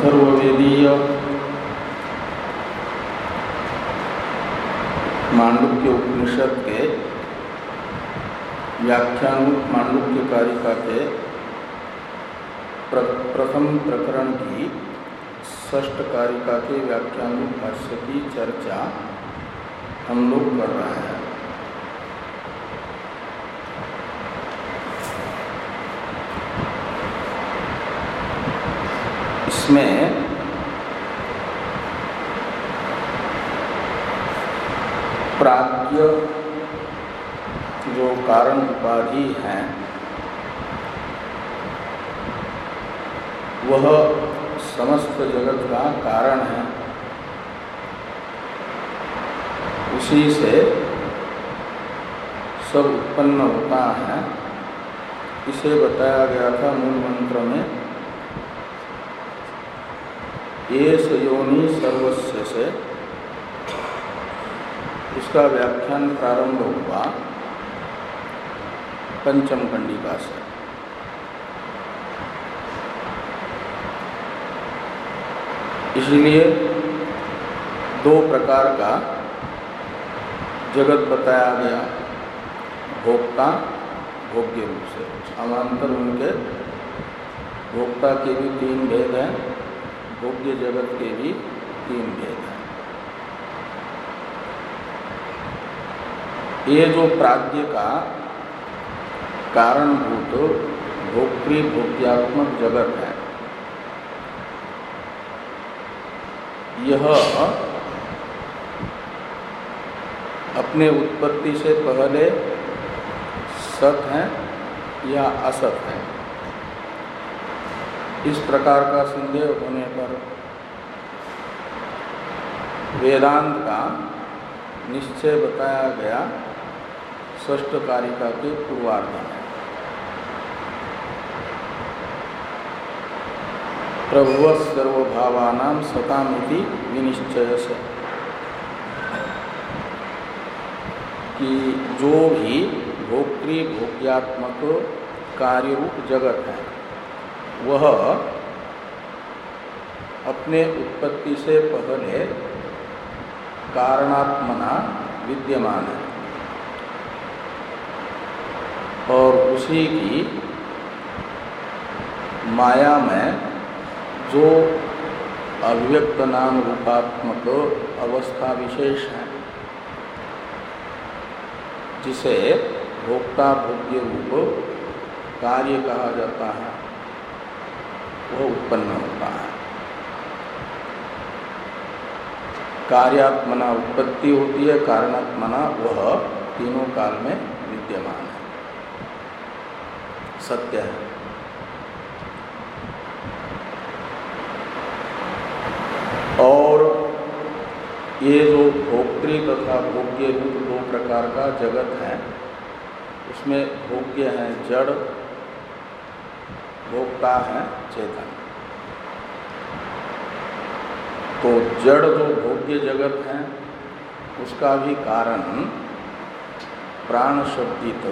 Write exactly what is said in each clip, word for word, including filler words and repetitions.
अथर्ववेदीय मांडुक्य उपनिषद के व्याख्यान मांडुक्य कारिका के प्र, प्रथम प्रकरण की षष्ठ कारिका के व्याख्यान भाष्य की चर्चा हम लोग कर रहे हैं। इसमें प्राज्ञ जो कारण उपाधि हैं वह समस्त जगत का कारण है। उसी से सब उत्पन्न होता है। इसे बताया गया था मूल मंत्र में, एष योनि सर्वस्य से। उसका व्याख्यान प्रारंभ हुआ पंचम कंडिका से। इसलिए दो प्रकार का जगत बताया गया, भोक्ता भोग्य रूप से। समांतर उनके भोक्ता के भी तीन भेद हैं, भोग्य जगत के भी तीन भेद हैं। ये जो प्राज्ञ का कारणभूत भोक्तृ भोग्यात्मक जगत है, यह अपने उत्पत्ति से पहले सत है या असत है, इस प्रकार का संदेह होने पर वेदांत का निश्चय बताया गया षष्ठ कारिका के पूर्वार्ध में। प्रभुव सर्वभावानां सतामिति विनिश्चय से, कि जो भी भोक्तृ भोग्यात्मक कार्यरूप जगत है वह अपने उत्पत्ति से पहले कारणात्मना विद्यमान है और उसी की माया में जो अव्यक्त नाम रूपात्मक अवस्था विशेष है, जिसे भोक्ता भोग्य रूप कार्य कहा जाता है, वह उत्पन्न होता है। कार्यात्मना उत्पत्ति होती है, कारणात्मना वह तीनों काल में विद्यमान है, सत्य है। और ये जो भोक्तृ तथा भोग्य रूप दो प्रकार का जगत है, उसमें भोग्य है जड़, भोक्ता है चेतन। तो जड़ जो भोग्य जगत है उसका भी कारण प्राण शब्दित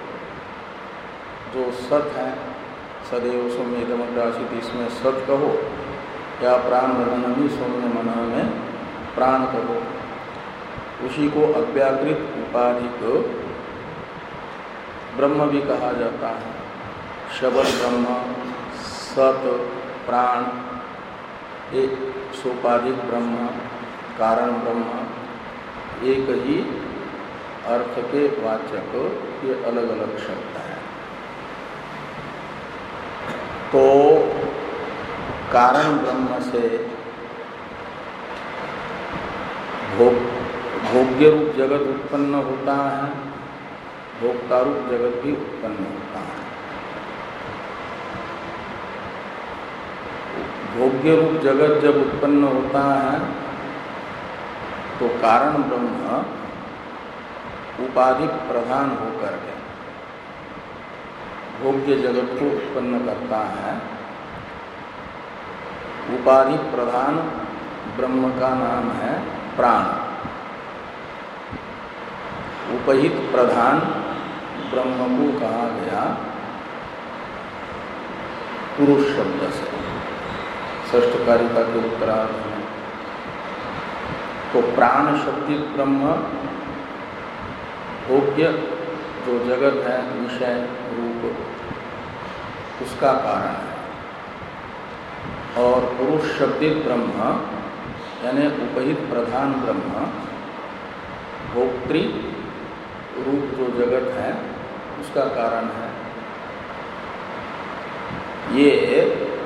जो सत है, सदैव सौम्येदमग्रासित, इसमें सत कहो या प्राण वर्णनमी सौम्य मन में प्राण कहो, उसी को अव्याकृत उपाधिक ब्रह्म भी कहा जाता है। शब्द ब्रह्म, सत, प्राण, एक सोपाधिक ब्रह्म, कारण ब्रह्म, एक ही अर्थ के वाचक ये अलग अलग शब्द हैं। तो कारण ब्रह्म से भोग भोग्य रूप जगत उत्पन्न होता है, भोक्ता रूप जगत भी उत्पन्न होता है। भोग्य रूप जगत जब उत्पन्न होता है तो कारण ब्रह्म उपाधि प्रधान होकर के भोग्य जगत को उत्पन्न करता है। उपाधि प्रधान ब्रह्म का नाम है प्राण। उपहित प्रधान ब्रह्म को कहा गया पुरुष शब्द से। षष्ठ कारिका के उत्तरार्ध में। तो प्राण शब्दिक ब्रह्म भोग्य जो जगत है, विषय रूप, उसका कारण है। और पुरुष शब्दिक ब्रह्म यानी उपहित प्रधान ब्रह्म भोक्तृ रूप जो जगत है उसका कारण है। ये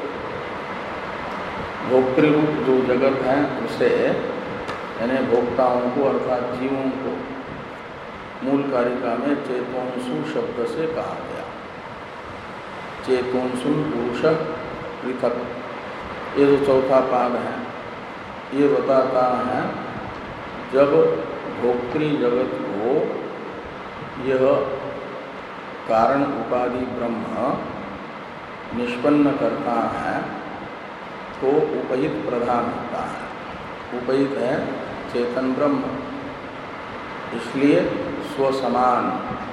भोक्तृ रूप जो जगत है उसे यानी भोक्ताओं को अर्थात जीवों को मूल कारिका में चेतोंसु शब्द से कहा गया। चेतोंसु पुरुष पृथक, ये जो चौथा पाद है ये बताता है जब भोक्तृ जगत को यह कारण उपाधि ब्रह्म निष्पन्न करता है तो उपहित प्रधान होता है। उपहित है चेतन ब्रह्म, इसलिए स्वसमान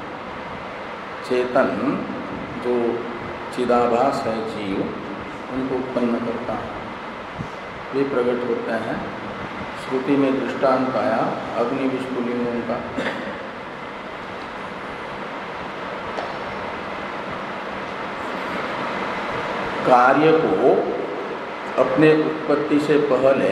चेतन जो चिदाभास है जीव उनको उत्पन्न करता है, वे प्रकट होते हैं। श्रुति में दृष्टांत आया अग्नि विस्फुलिंगों का। कार्य को अपने उत्पत्ति से पहले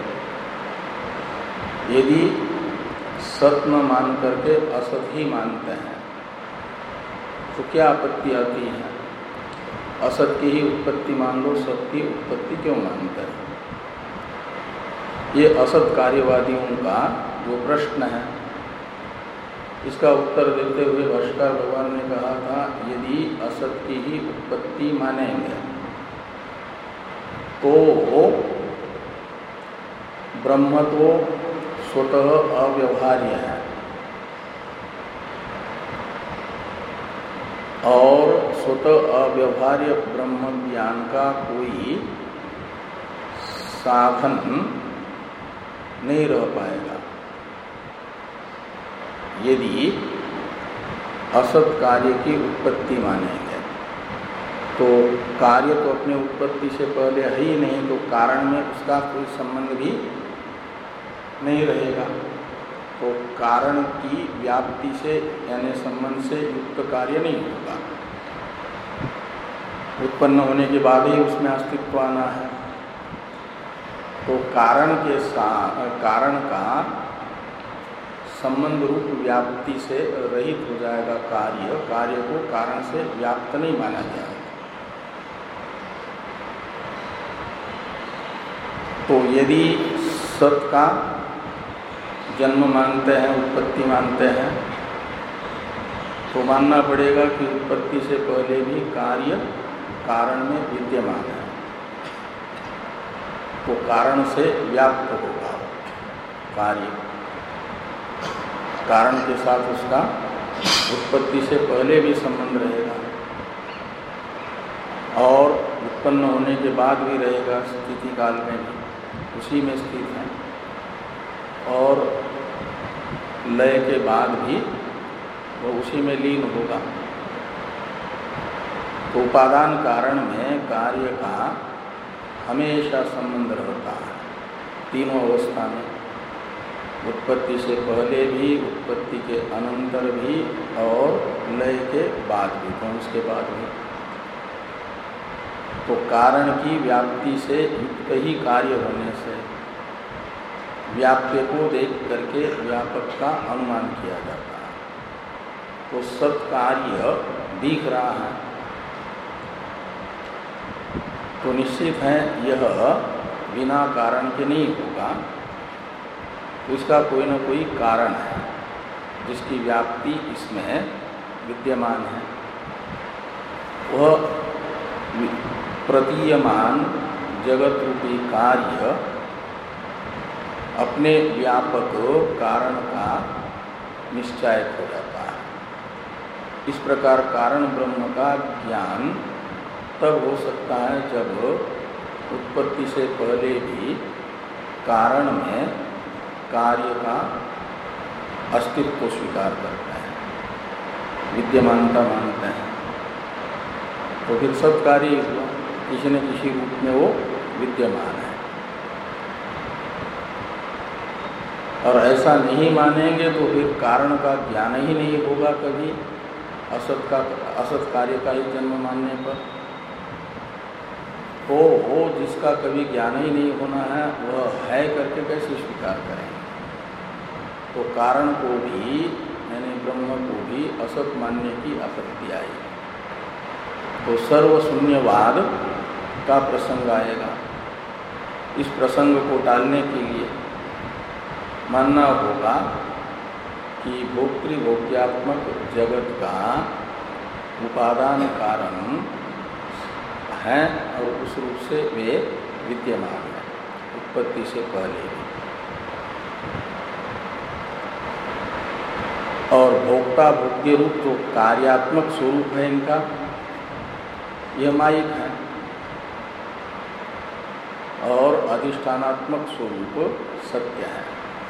यदि सत न मान करके असत ही मानते हैं तो क्या आपत्ति आती है? असत की ही उत्पत्ति मान लो, सत की उत्पत्ति क्यों मानते हैं? ये असत कार्यवादियों का जो प्रश्न है इसका उत्तर देते हुए भाष्यकार भगवान ने कहा था यदि असत की ही उत्पत्ति मानेंगे तो ब्रह्म तो स्वतः अव्यवहार्य है और स्वतः अव्यवहार्य ब्रह्म ज्ञान का कोई साधन नहीं रह पाएगा यदि असत कार्य की उत्पत्ति मानेंगे। तो कार्य तो अपने उत्पत्ति से पहले है ही नहीं, तो कारण में उसका कोई संबंध भी नहीं रहेगा। तो कारण की व्याप्ति से यानी संबंध से युक्त कार्य नहीं होगा। उत्पन्न होने के बाद ही उसमें अस्तित्व आना है। तो कारण के साथ कारण का संबंध रूप व्याप्ति से रहित हो जाएगा कार्य। कार्य को कारण से व्याप्त नहीं माना जाएगा। तो यदि सत का जन्म मानते हैं, उत्पत्ति मानते हैं, तो मानना पड़ेगा कि उत्पत्ति से पहले भी कार्य कारण में विद्यमान है, तो कारण से व्याप्त होगा कार्य। कारण के साथ उसका उत्पत्ति से पहले भी संबंध रहेगा और उत्पन्न होने के बाद भी रहेगा, स्थिति काल में भी उसी में स्थित है और लय के बाद भी वो उसी में लीन होगा। तो उपादान कारण में कार्य का हमेशा संबंध रहता है तीनों अवस्था में, उत्पत्ति से पहले भी, उत्पत्ति के अनंतर भी और लय के बाद भी, तो उसके बाद भी। तो कारण की व्याप्ति से युक्त ही कार्य होने से व्याप्य को देख करके व्यापक का अनुमान किया जाता है। तो सत्कार्य दिख रहा है तो निश्चित है यह बिना कारण के नहीं होगा, तो इसका कोई ना कोई कारण है जिसकी व्याप्ति इसमें विद्यमान है। वह प्रतीयमान जगत रूपी कार्य अपने व्यापक कारण का निश्चय हो जाता है। इस प्रकार कारण ब्रह्म का ज्ञान तब हो सकता है जब उत्पत्ति से पहले भी कारण में कार्य का अस्तित्व स्वीकार करते हैं, विद्यमानता मानते हैं। तो फिर सत्कार्य हुआ, किसी न किसी रूप में वो विद्यमान है। और ऐसा नहीं मानेंगे तो फिर कारण का ज्ञान ही नहीं होगा कभी, असत का असत कार्य का ही जन्म मानने पर। तो वो जिसका कभी ज्ञान ही नहीं होना है वह है करके कैसे स्वीकार करेंगे। तो कारण को भी यानी ब्रह्म को भी असत मानने की आपत्ति आई। तो सर्वशून्यवाद का प्रसंग आएगा। इस प्रसंग को टालने के लिए मानना होगा कि भोक्तृभोग्यात्मक जगत का उपादान कारण है और उस रूप से वे विद्यमान है उत्पत्ति से पहले भी। और भोक्ता भोग्य रूप जो कार्यात्मक स्वरूप है इनका, यह मायिक है। और अधिष्ठानात्मक स्वरूप सत्य है।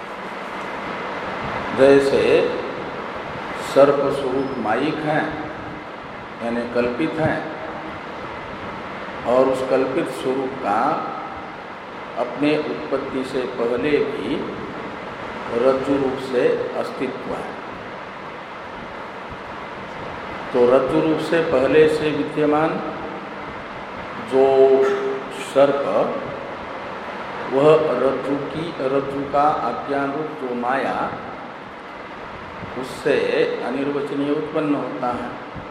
जैसे सर्प स्वरूप मायिक है यानी कल्पित है, और उस कल्पित स्वरूप का अपने उत्पत्ति से पहले भी रज्जु रूप से अस्तित्व है। तो रज्जु रूप से पहले से विद्यमान जो सर्प, वह रज्जु की रज्जु का अज्ञान रूप जो माया, उससे अनिर्वचनीय उत्पन्न होता है।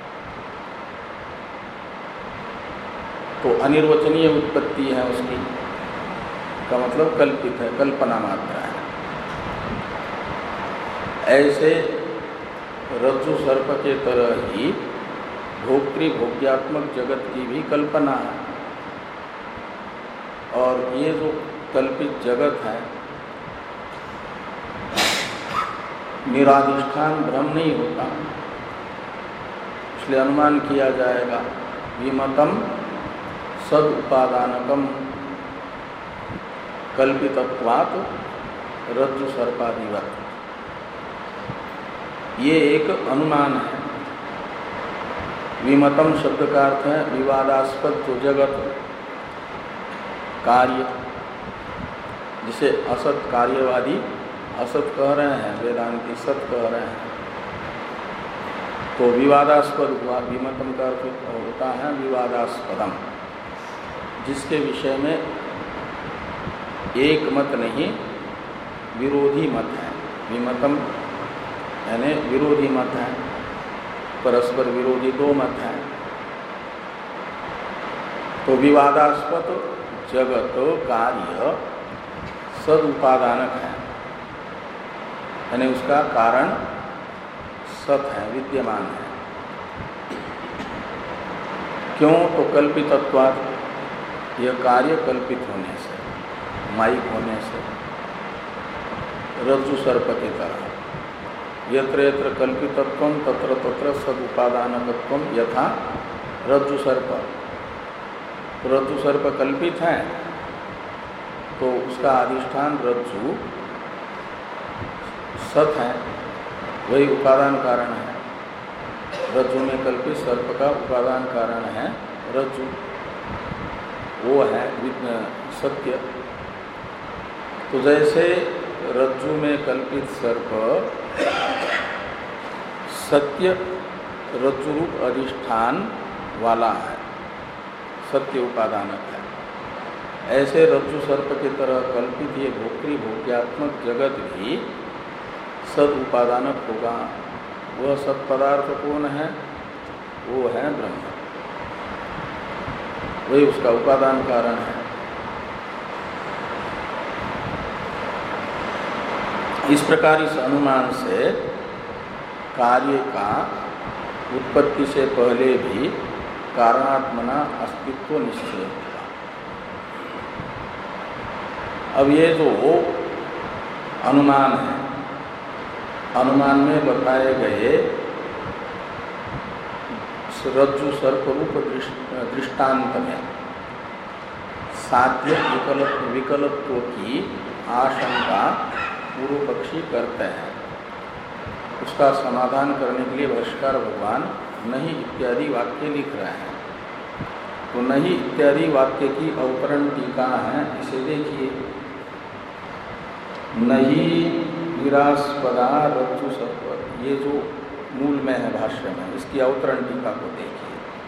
तो अनिर्वचनीय उत्पत्ति है उसकी, का मतलब कल्पित है, कल्पना मात्र है। ऐसे रज्जु सर्प के तरह ही भोक्तृभोग्यात्मक जगत की भी कल्पना है। और ये जो कल्पित जगत है निराधिष्ठान ब्रह्म नहीं होता, इसलिए अनुमान किया जाएगा विमतम सद उपादानकम कल्पितत्वात् रज्जु सर्पादिवत। ये एक अनुमान है। विमतम शब्द का अर्थ है विवादास्पद जो जगत कार्य, जिसे असत कार्यवादी असत कह रहे हैं, वेदांती सत कह रहे हैं। तो विवादास्पद हुआ, विमतम का अर्थ होता है विवादास्पदम, जिसके विषय में एक मत नहीं विरोधी मत है। विमतम यानी विरोधी मत है, परस्पर विरोधी दो मत हैं। तो विवादास्पद जगत कार्य सदुपादानक है, यानी उसका कारण सत है, विद्यमान है। क्यों? तो कल्पितत्वात्, यह कार्य कल्पित होने से, मायिक होने से, रज्जु सर्प की तरह। यत्र यत्र कल्पितत्वं तत्र तत्र सदुपादानकत्वं यथा रज्जु सर्प। रज्जु सर्प कल्पित है तो उसका अधिष्ठान रज्जु सत है, वही उपादान कारण है। रज्जु में कल्पित सर्प का उपादान कारण है रज्जु, वो है सत्य। तो जैसे रज्जु में कल्पित सर्प सत्य रज्जु रूप अधिष्ठान वाला है, सत्य उपादानक है, ऐसे रज्जु सर्प की तरह कल्पित ये भोक्तृभोग्यात्मक जगत भी सद उपादानक होगा। वह सत पदार्थ कौन है? वो है ब्रह्म, वही उसका उपादान कारण है। इस प्रकार इस अनुमान से कार्य का उत्पत्ति से पहले भी कारणात्मना अस्तित्व निश्चय होगा। अब ये जो अनुमान है, अनुमान में बताए गए रज्जु सर्प रूप दृष्टांत में साध्य विकल्प विकल्पों की आशंका पूर्व पक्षी करते हैं। उसका समाधान करने के लिए भाष्यकार भगवान नहीं इत्यादि वाक्य लिख रहे हैं। तो नहीं इत्यादि वाक्य की अवतरण टीका है, इसे देखिए। नहीं निरास्पदा रज्जु सर्प, ये जो मूल में है भाष्य में, इसकी अवतरण टीका को देखिए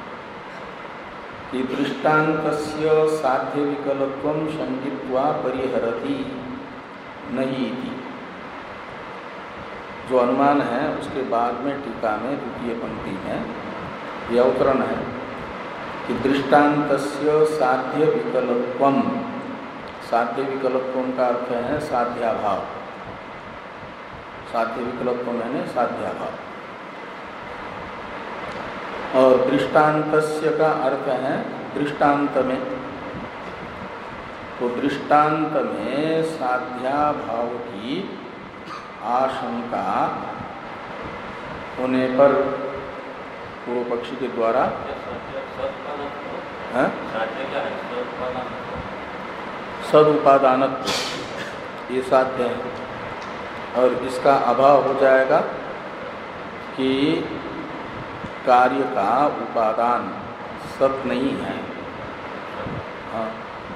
कि दृष्टान्तस्य साध्य विकलत्वं शंकित्वा परिहरति नहीं इति, जो अनुमान है उसके बाद में टीका में द्वितीय पंक्ति में यह अवतरण है कि दृष्टान्तस्य साध्य विकलत्वम, साध्य विकलत्वम का अर्थ है साध्याभाव, साध्य विकलत्वम यानी साध्याभाव, और दृष्टान्तस्य का अर्थ है दृष्टांत में। तो दृष्टांत में साध्याभाव की आशंका होने पर पूर्व पक्षी के द्वारा सदुपादानत्व ये साध्य है, और इसका अभाव हो जाएगा कि कार्य का उपादान सत नहीं है। हाँ,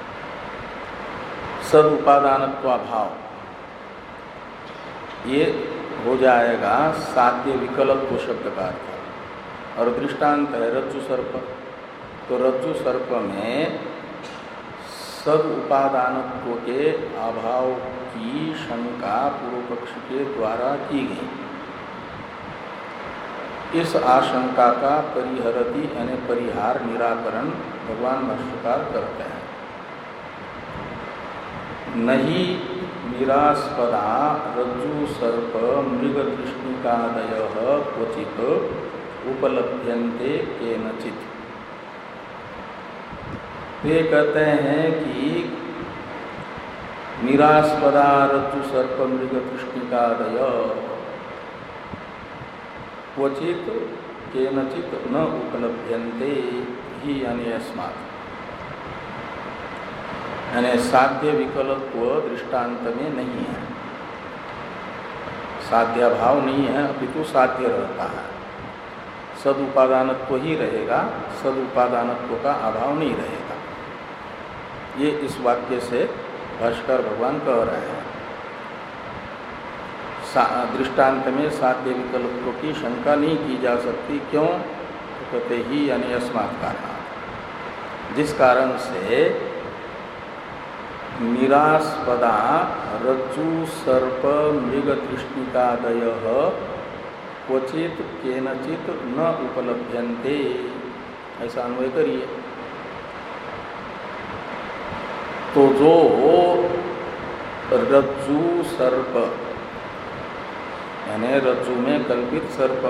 सदुपादानत्वाभाव ये हो जाएगा साध्य विकल्प शब्द का अर्थ। और दृष्टांत है रज्जु सर्प, तो रज्जु सर्प में सद उपादानत्व के अभाव की शंका पूर्व पक्ष के द्वारा की गई। इस आशंका का परिहरति यानी परिहार निराकरण भगवान भाष्यकार करते हैं। नहीं निरास्पदा रज्जु सर्प मृग कृष्णिकादयः क्वचित् उपलभ्यन्ते केनचित्। वे कहते हैं कि निरास्पदा रज्जु सर्प मृग कृष्णिकादयः क्वचित् केनचित् न उपलभ्यन्ते ही यानी अस्मात्, यानी साध्य विकल्प दृष्टांत में नहीं है, साध्याभाव नहीं है, अपितु साध्य रहता है। सदुपादानत्व ही रहेगा, सदुपादानत्व का अभाव नहीं रहेगा। ये इस वाक्य से भाष्कर भगवान कह रहे हैं। दृष्टांत में साध्य विकल्पों की शंका नहीं की जा सकती। क्यों? तो कहते ही यानी अस्मात् कारणात्, जिस कारण से निरास्पदा रज्जु सर्प मृग कृष्णिकादयः क्वचित् केनचित् न उपलभ्यन्ते, ऐसा अन्वय करिए। तो जो रज्जु सर्प यानी रज्जु में कल्पित सर्प,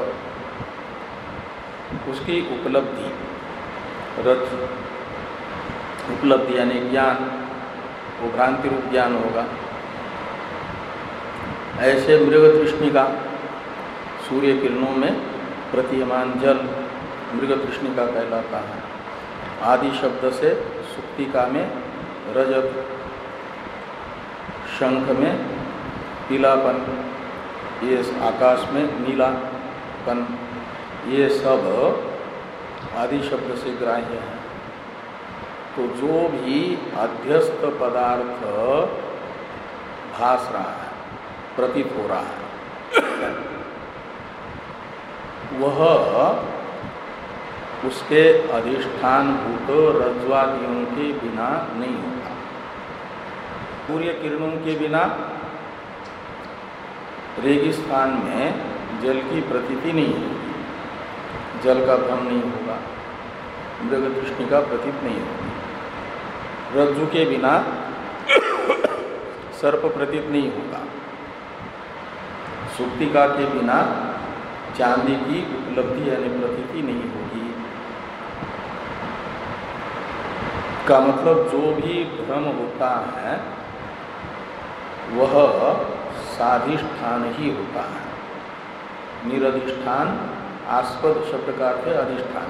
उसकी उपलब्धि, रज्जु उपलब्धि यानी ज्ञान, वो भ्रांति रूप ज्ञान होगा। ऐसे मृग तृष्णिका, सूर्य किरणों में प्रतीयमान जल मृग तृष्णिका कहलाता है। आदि शब्द से सुक्तिका में रजत, शंख में पीलापन, ये आकाश में नीलापन, ये सब आदि शब्द से ग्राह्य है। तो जो भी अध्यस्त पदार्थ भास रहा है, प्रतीत हो रहा है, वह उसके अधिष्ठान भूत रज्ज्वादियों के बिना नहीं होता। सूर्य किरणों के बिना रेगिस्तान में जल की प्रतीति नहीं होगी, जल का भ्रम नहीं होगा, मृग तृष्णिका प्रतीत नहीं होगी। रज्जु के बिना सर्प प्रतीत नहीं होगा, सुक्तिका के बिना चांदी की उपलब्धि यानी प्रतीति नहीं होगी। का मतलब जो भी भ्रम होता है वह साधिष्ठान ही होता है। निरधिष्ठान, आस्पद शब्द का अर्थ है अधिष्ठान,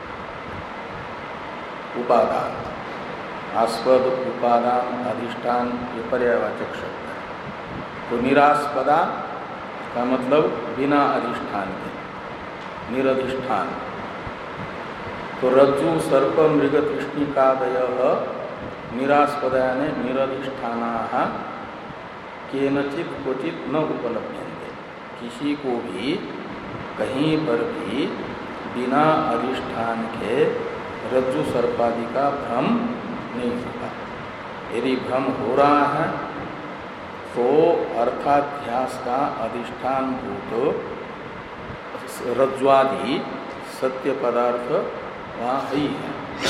उपादान। आस्पद, उपादान, अधिष्ठान ये पर्यायवाचक शब्द है। तो निरास्पदा का मतलब बिना अधिष्ठान के, निरधिष्ठान। तो रज्जु सर्प मृग तृष्णिकादय निरास्पदाने निरधिष्ठानाः केनचित क्वचित न उपलभ्यन्ते। किसी को भी कहीं पर भी बिना अधिष्ठान के रज्जु सर्पादि का भ्रम नहीं होगा। यदि भ्रम हो रहा है तो अर्थाध्यास का अधिष्ठान भूत रज्ज्वादि सत्य पदार्थ वहाँ ही है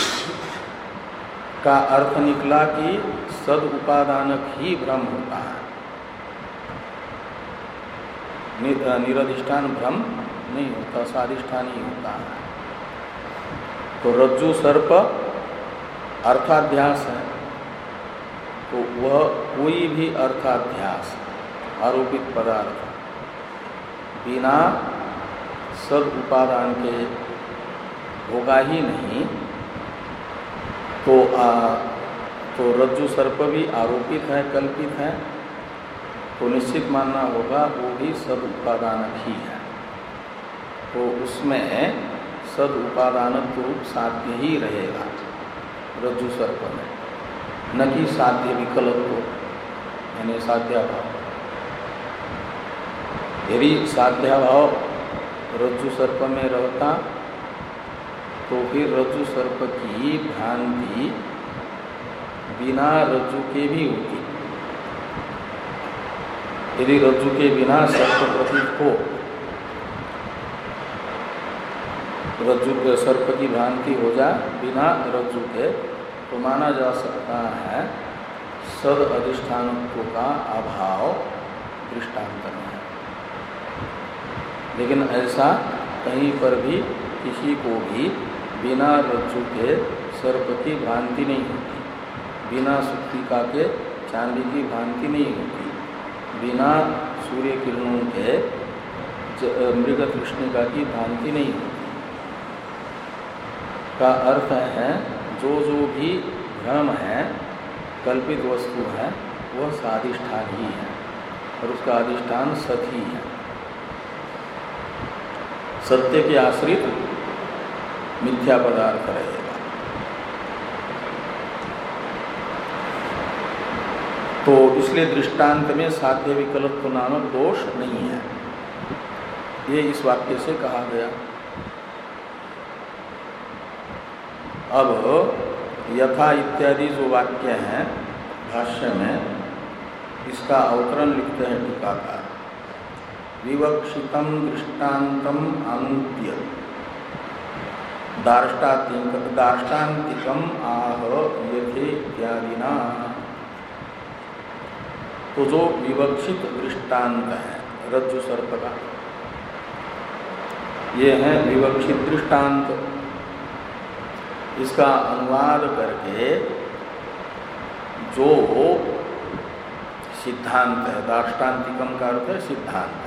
का अर्थ निकला कि सद उपादानक ही भ्रम होता है, निरधिष्ठान भ्रम नहीं होता, साधिष्ठान ही होता है। तो रज्जु सर्प अर्थाध्यास है, तो वह कोई भी अर्थाध्यास आरोपित पदार्थ बिना सद उपादान के होगा ही नहीं। तो आ, तो रज्जु सर्प भी आरोपित है, कल्पित है, तो निश्चित मानना होगा वो भी सद उपादानक ही है। तो उसमें सद उपादानक रूप साध्य ही रहेगा रज्जु सर्प में, न कि साध्य विकल्प यानी साध्याभाव। यदि साध्याभाव रज्जु सर्प में रहता तो फिर रज्जु सर्प की भ्रांति बिना रज्जु के भी होती। यदि रज्जु के बिना सर्प प्रतीत हो, रज्जु के सर्प की भ्रांति हो जाए बिना रज्जु के, तो माना जा सकता है सद अधिष्ठानत्व का अभाव दृष्टांत में है। लेकिन ऐसा कहीं पर भी किसी को भी बिना रज्जु के सर्प की भ्रांति नहीं होती, बिना सुक्तिका के चांदी की भ्रांति नहीं होती, बिना सूर्य किरणों के मृग तृष्णिका की भ्रांति नहीं होती। का अर्थ है जो जो भी भ्रम है, कल्पित वस्तु है, वह साधिष्ठान ही है और उसका अधिष्ठान सत ही है। सत्य के आश्रित मिथ्या पदार्थ रहेगा। तो इसलिए दृष्टांत में साध्य विकल्प नामक दोष नहीं है, ये इस वाक्य से कहा गया। अब यथा इत्यादि जो वाक्य हैं भाष्य में, इसका अवतरण लिखते हैं टीकाकार। विवक्षितम दृष्टान्तम अनुद्य दार्ष्टान्तिकम आह यथे इत्यादिना। तो जो विवक्षित दृष्टांत है रज्जु सर्प का, ये है विवक्षित दृष्टांत। इसका अनुवाद करके जो सिद्धांत है, दार्ष्टान्तिकम का अर्थ है सिद्धांत,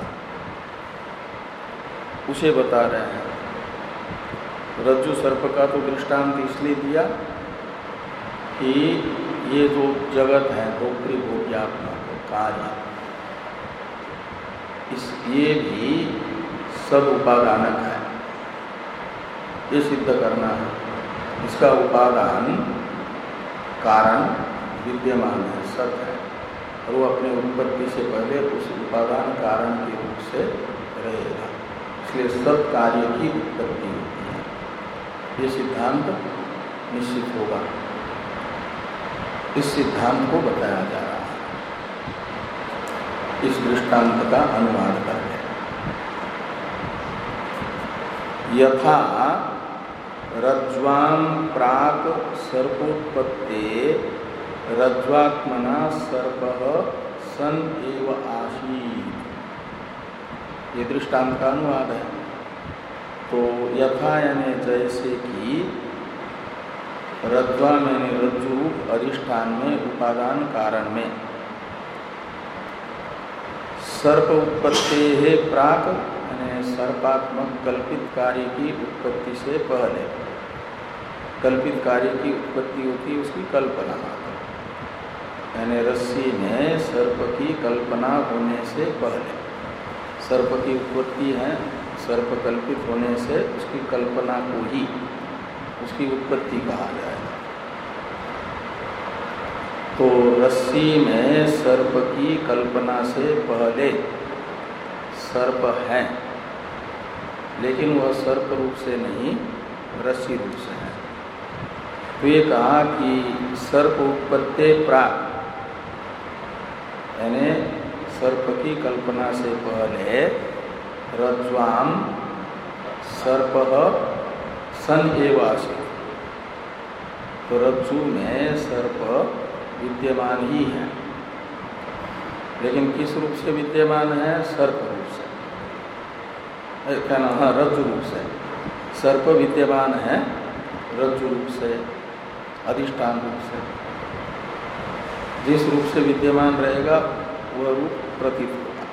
उसे बता रहे हैं। रज्जु सर्प का तो दृष्टांत इसलिए दिया कि ये जो जगत है भोक्तृ भोग्यात्मक कार्य, इस ये भी सब उपादानक है, ये सिद्ध करना है। इसका उपादान कारण विद्यमान है, सत है, और वो अपने उत्पत्ति से पहले उस उपादान कारण के रूप से रहेगा, इसलिए सब कार्य की उत्पत्ति होती है। ये सिद्धांत निश्चित होगा। इस सिद्धांत को बताया जा रहा है इस दृष्टांत का अनुवाद करके। यथा रज्ज्वां प्राक सर्पोत्पत्ते रज्ज्वात्मना सर्पः सन एव आसीत्, ये दृष्टांत का अनुवाद है। तो यथा यानी जैसे कि रज्ज्वा में रज्जु अधिष्ठान में उपादान कारण में सर्प उत्पत्ति है प्राक यानी सर्पात्मक कल्पित कार्य की उत्पत्ति से पहले, कल्पित कार्य की उत्पत्ति होती है उसकी कल्पना, यानी रस्सी में सर्प की कल्पना होने से पहले, सर्प की उत्पत्ति है सर्प कल्पित होने से उसकी कल्पना को ही उसकी उत्पत्ति कहा जाएगा। तो रस्सी में सर्प की कल्पना से पहले सर्प है, लेकिन वह सर्प रूप से नहीं रस्सी रूप से है। तो ये कहा कि सर्प उत्पत्ति प्राक, यानी सर्प की कल्पना से पहले रज्ज्वाम सर्पः सन एव आसीत्। तो रज्जु में सर्प विद्यमान ही है, लेकिन किस रूप से विद्यमान है? सर्प रूप से, क्या नाम है? रज्जु रूप से। सर्प विद्यमान है रज्जु रूप से, अधिष्ठान रूप से। जिस रूप से विद्यमान रहेगा वह रूप प्रतीत होगा।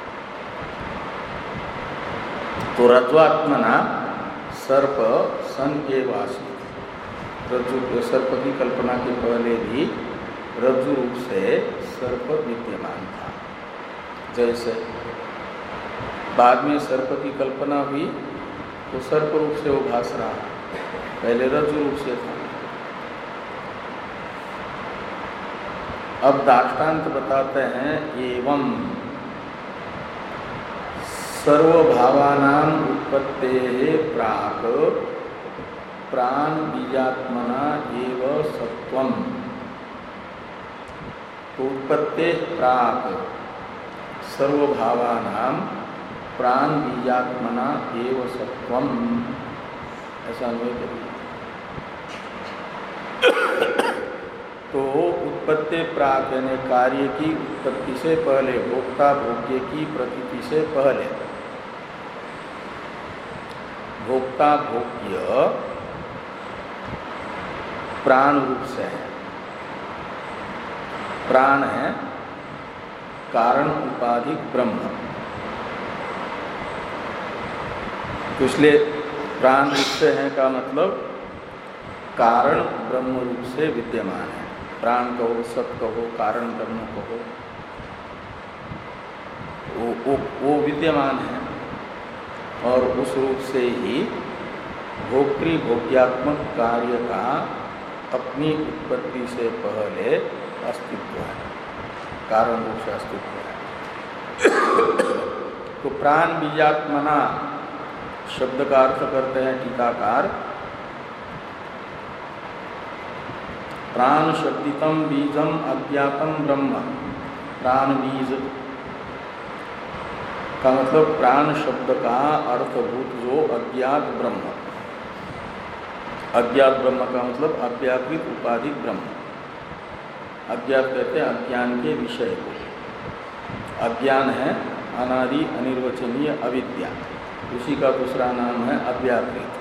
तो रज्ज्वात्मना सर्प सन एव आसीत्। रज्जु सर्प की कल्पना के पहले भी रज्जु रूप से सर्प विद्यमान था। जैसे बाद में सर्प की कल्पना हुई तो सर्प रूप से वो भास रहा, पहले रज्जु रूप से था। अब दाष्टान्त बताते हैं, एवं सर्वभावानां उत्पत्तेः प्राक् प्राण बीजात्मना एव सत्वम्। तो उत्पत्ति प्राक सर्वभावानां प्राण बीजात्मना एव सत्वम्, ऐसा अन्वय करिए। तो उत्पत्ति प्राक यानी कार्य की उत्पत्ति से पहले, भोक्ता भोग्य की प्रतीति से पहले, भोक्ता भोग्य प्राण रूप से है। प्राण है कारण उपाधिक ब्रह्म, तो इसलिए प्राण रूप से है का मतलब कारण ब्रह्म रूप से विद्यमान है। प्राण कहो, सत कहो, कारण ब्रह्म कहो, वो, वो, वो विद्यमान है और उस रूप से ही भोक्तृ भोग्यात्मक कार्य का अपनी उत्पत्ति से पहले अस्तित्व है, कारण रूप से अस्तित्व है। तो प्राण बीजात्मना शब्द का अर्थ करते हैं टीकाकार, प्राण शब्दितम बीजम अज्ञातम ब्रह्म। प्राण बीज का मतलब प्राण शब्द का अर्थभूत जो अज्ञात ब्रह्म, अज्ञात ब्रह्म का मतलब अव्याकृत उपाधिक ब्रह्म। अज्ञात कहते हैं अज्ञान के विषय को। अज्ञान है अनादि अनिर्वचनीय अविद्या, उसी का दूसरा नाम है अव्याकृत।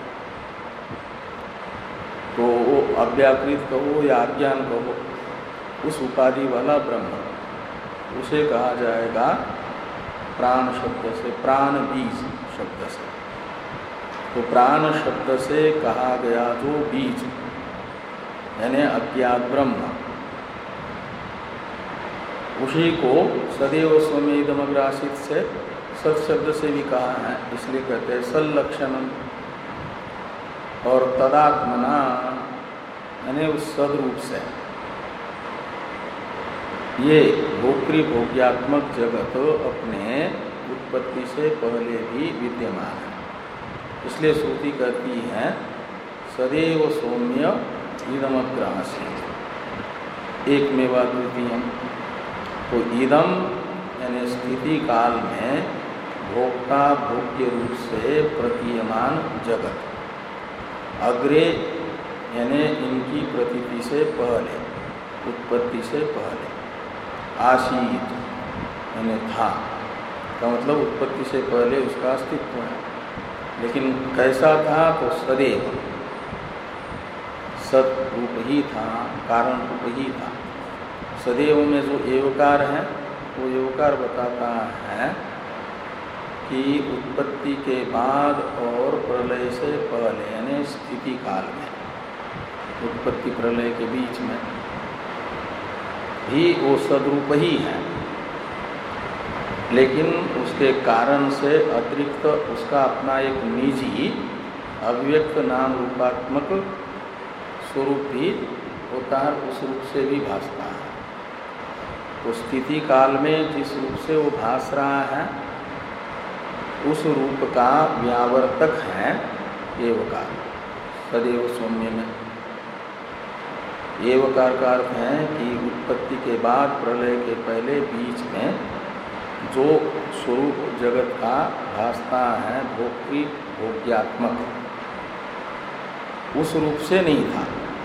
तो वो अव्याकृत कहो या अज्ञान कहो, उस उपाधि वाला ब्रह्म, उसे कहा जाएगा प्राण शब्द से, प्राण बीज शब्द से। तो प्राण शब्द से कहा गया जो बीज यानी अज्ञात ब्रह्म, उसी को सदैव स्वमेदमग्रासित से सत शब्द से भी कहा है, इसलिए कहते हैं सल्लक्षणम। और तदात्मना यानी उस सदरूप से ये भोक्तृ भोग्यात्मक जगत अपने उत्पत्ति से पहले भी विद्यमान है। इसलिए श्रुति कहती है सदैव सौम्य इदमग्रासित, एक मेवा द्वितीयम। तो इदम यानी स्थिति काल में भोक्ता भोग्य रूप से प्रतीयमान जगत, अग्रे यानी इनकी प्रतीति से पहले, उत्पत्ति से पहले, आसीत यानी था का मतलब उत्पत्ति से पहले उसका अस्तित्व है। लेकिन कैसा था? तो सदैव सत रूप ही था, कारण रूप ही था। सदैव में जो एवकार है वो एवकार बताता है कि उत्पत्ति के बाद और प्रलय से पहले यानी स्थिति काल में, उत्पत्ति प्रलय के बीच में भी वो सदरूप ही है, लेकिन उसके कारण से अतिरिक्त उसका अपना एक निजी अव्यक्त नाम रूपात्मक स्वरूप भी होता है, उस रूप से भी भासता है। तो स्थिति काल में जिस रूप से वो भास रहा है उस रूप का व्यावर्तक है एवकार, सदैव सौम्य में। एवकार का अर्थ है कि उत्पत्ति के बाद, प्रलय के पहले, बीच में जो स्वरूप जगत का भासता है भोक्ति भोग्यात्मक, उस रूप से नहीं था,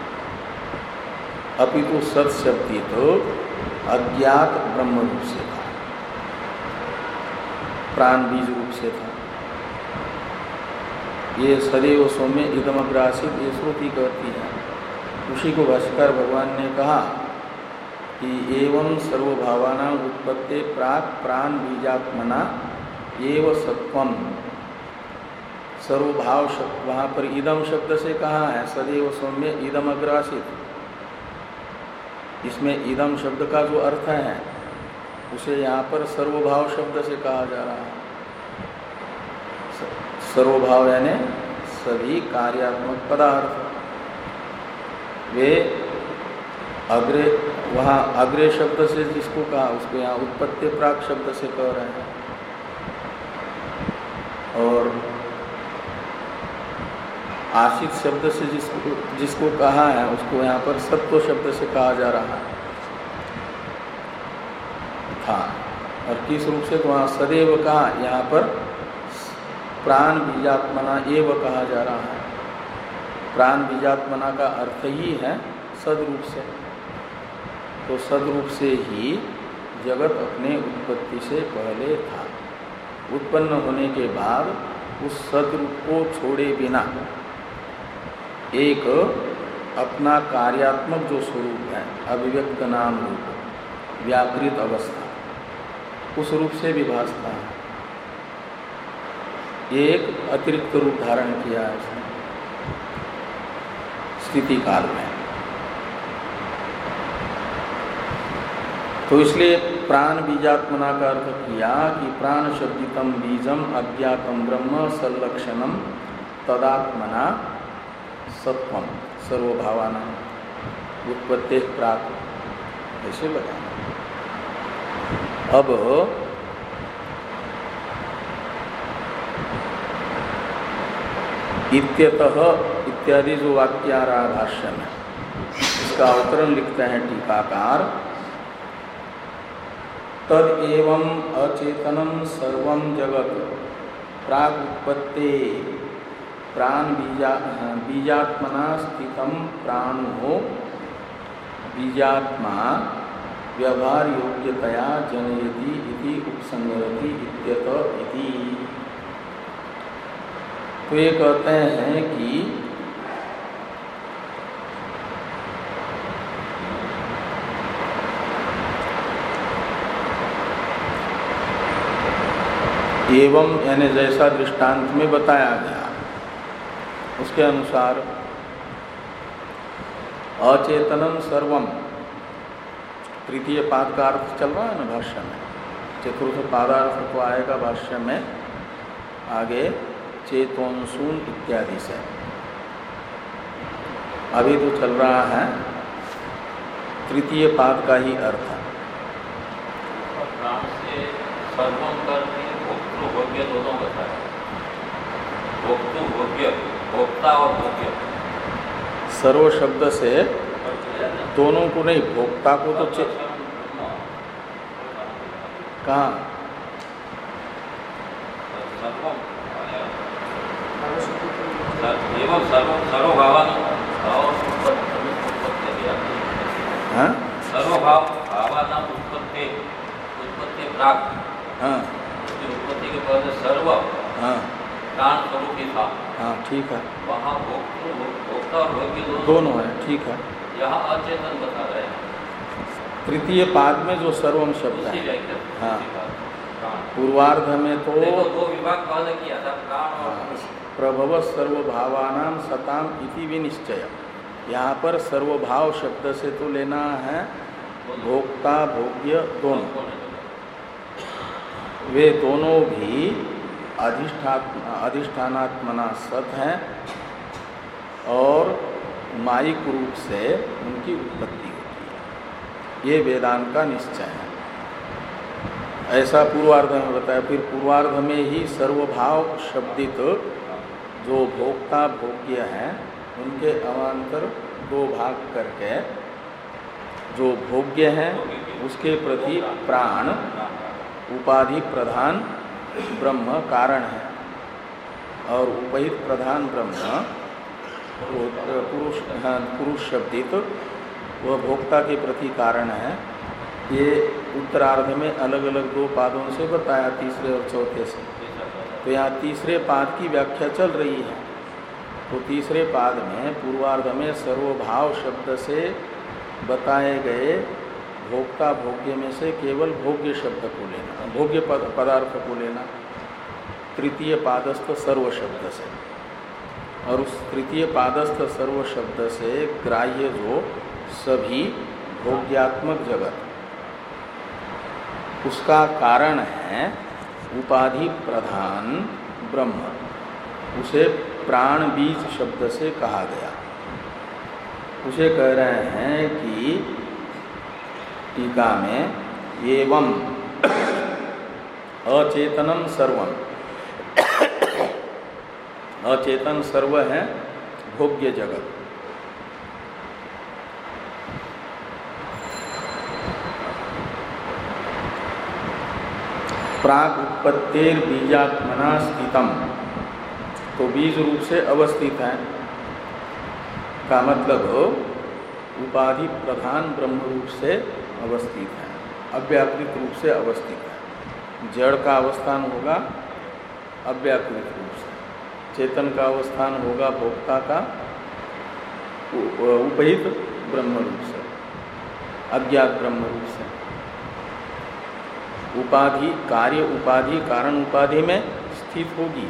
अपितु सत शक्ति तो अज्ञात ब्रह्म रूप से था, प्राण बीज रूप से था। ये सदैव सौम्य इदमग्रासित ये श्रुति कहती है। उसी को भाष्यकार भगवान ने कहा कि एवं सर्वभावानां उत्पत्ति प्राक प्राण बीजात्मना एव सत्वम। सर्वभाव शब्द वहाँ पर इदम शब्द से कहा है, सदैव सौम्य इदम अग्रासित। इसमें इदम शब्द का जो अर्थ है उसे यहाँ पर सर्वभाव शब्द से कहा जा रहा है। सर्वभाव यानी सभी कार्यात्मक पदार्थ, वे अग्रे, वहाँ अग्रे शब्द से जिसको कहा उसको यहाँ उत्पत्ति प्राक शब्द से कह रहे हैं। और आशित शब्द से जिसको जिसको कहा है उसको यहाँ पर सत्व शब्द से कहा जा रहा है था। और किस रूप से? तो वहाँ सदैव कहा, यहाँ पर प्राण बीजात्मना एव कहा जा रहा है। प्राण बीजात्मना का अर्थ ही है सदरूप से। तो सदरूप से ही जगत अपने उत्पत्ति से पहले था। उत्पन्न होने के बाद उस सदरूप को छोड़े बिना एक अपना कार्यात्मक जो स्वरूप है, अभिव्यक्त नाम रूप, व्याकृत अवस्था, उस रूप से भी भासता है। एक अतिरिक्त रूप धारण किया है उसने स्थिति काल में। तो इसलिए प्राण बीजात्मना का अर्थ किया कि प्राण शब्दितम बीजम अज्ञातम ब्रह्म संलक्षणम तदात्मना सत्वम सर्वभावाना उत्पत्ति प्राक, ऐसे लगा। अब इत्यतः इत्यादि जो वाक्य आ रहा भाष्य में, इसका अवतरण लिखते हैं टीकाकार। तद एवं अचेतनम सर्वं जगत प्राग उत्पत्ते प्राण बीजा बीजात्मना स्थितम प्राणो बीजात्मा व्यवहार योग्यतया जनयति इति उपसंगरति इत्यत इति। तो ये कहते हैं कि एवं यानी जैसा दृष्टांत में बताया गया उसके अनुसार अचेतनम सर्वम, तृतीय पाद का अर्थ चल रहा है ना भाष्य में, चतुर्थ पादार्थ तो आएगा भाष्य में आगे चेतोंसून इत्यादि से। अभी तो चल रहा है तृतीय पाद का ही अर्थ। भोग्य दोनों बताया, भोक्तु भोग्य, भोक्ता और भोग्य। सर्व शब्द से दोनों को नहीं, भोक्ता को तो चे... कहाँ एवं सर्वभावान सर्वभाव भावानां उत्पत्ति उत्पत्ति प्राक, हाँ उत्पत्ति के पहले सर्व हाँ प्राण स्वरूप ही था। हाँ ठीक है, वहाँ भोक्ता और भोग्य दोनों दोनों है, ठीक है। यहाँ अचेतन बता रहे हैं तृतीय पाद में जो सर्वम शब्द है, हाँ पूर्वार्ध में तो दो विभाग पहले किया था, प्राण और प्रभव सर्वभावानां सताम इति विनिश्चय। यहाँ पर सर्वभाव शब्द से तो लेना है भोक्ता भोग्य दोनों, वे दोनों भी अधिष्ठात्म अधिष्ठानात्मना सत हैं और मायिक रूप से उनकी उत्पत्ति होती है, ये वेदांत का निश्चय है। ऐसा पूर्वार्ध में बताया। फिर पूर्वार्ध में ही सर्वभाव शब्दित जो भोक्ता भोग्य हैं उनके अवान्तर दो भाग करके जो भोग्य हैं उसके प्रति प्राण उपाधि प्रधान ब्रह्म कारण है और उपहित प्रधान ब्रह्म पुरुष पुरुष शब्दित वह भोक्ता के प्रति कारण है। ये उत्तरार्ध में अलग अलग दो पादों से बताया, तीसरे और चौथे से। तो यहाँ तीसरे पाद की व्याख्या चल रही है। तो तीसरे पाद में पूर्वार्ध में सर्वभाव शब्द से बताए गए भोक्ता भोग्य में से केवल भोग्य शब्द को लेना, भोग्य पदार्थ को लेना तृतीय पादस्थ सर्व शब्द से, और उस तृतीय पादस्थ सर्व शब्द से ग्राह्य जो सभी भोग्यात्मक जगत उसका कारण है उपाधि प्रधान ब्रह्म, उसे प्राण बीज शब्द से कहा गया। उसे कह रहे हैं कि टीका में एवं अचेतनम सर्वम, अचेतन सर्व है भोग्य जगत, प्राक उत्पत्तिर बीजात्मना स्थितम, तो बीज रूप से अवस्थित है का मतलब उपाधि प्रधान ब्रह्म रूप से अवस्थित है, अव्याकृत रूप से अवस्थित है। जड़ का अवस्थान होगा अव्याकृत रूप से, चेतन का अवस्थान होगा भोक्ता का उपहित ब्रह्म रूप से, अज्ञात ब्रह्म रूप से। उपाधि कार्य उपाधि कारण उपाधि में स्थित होगी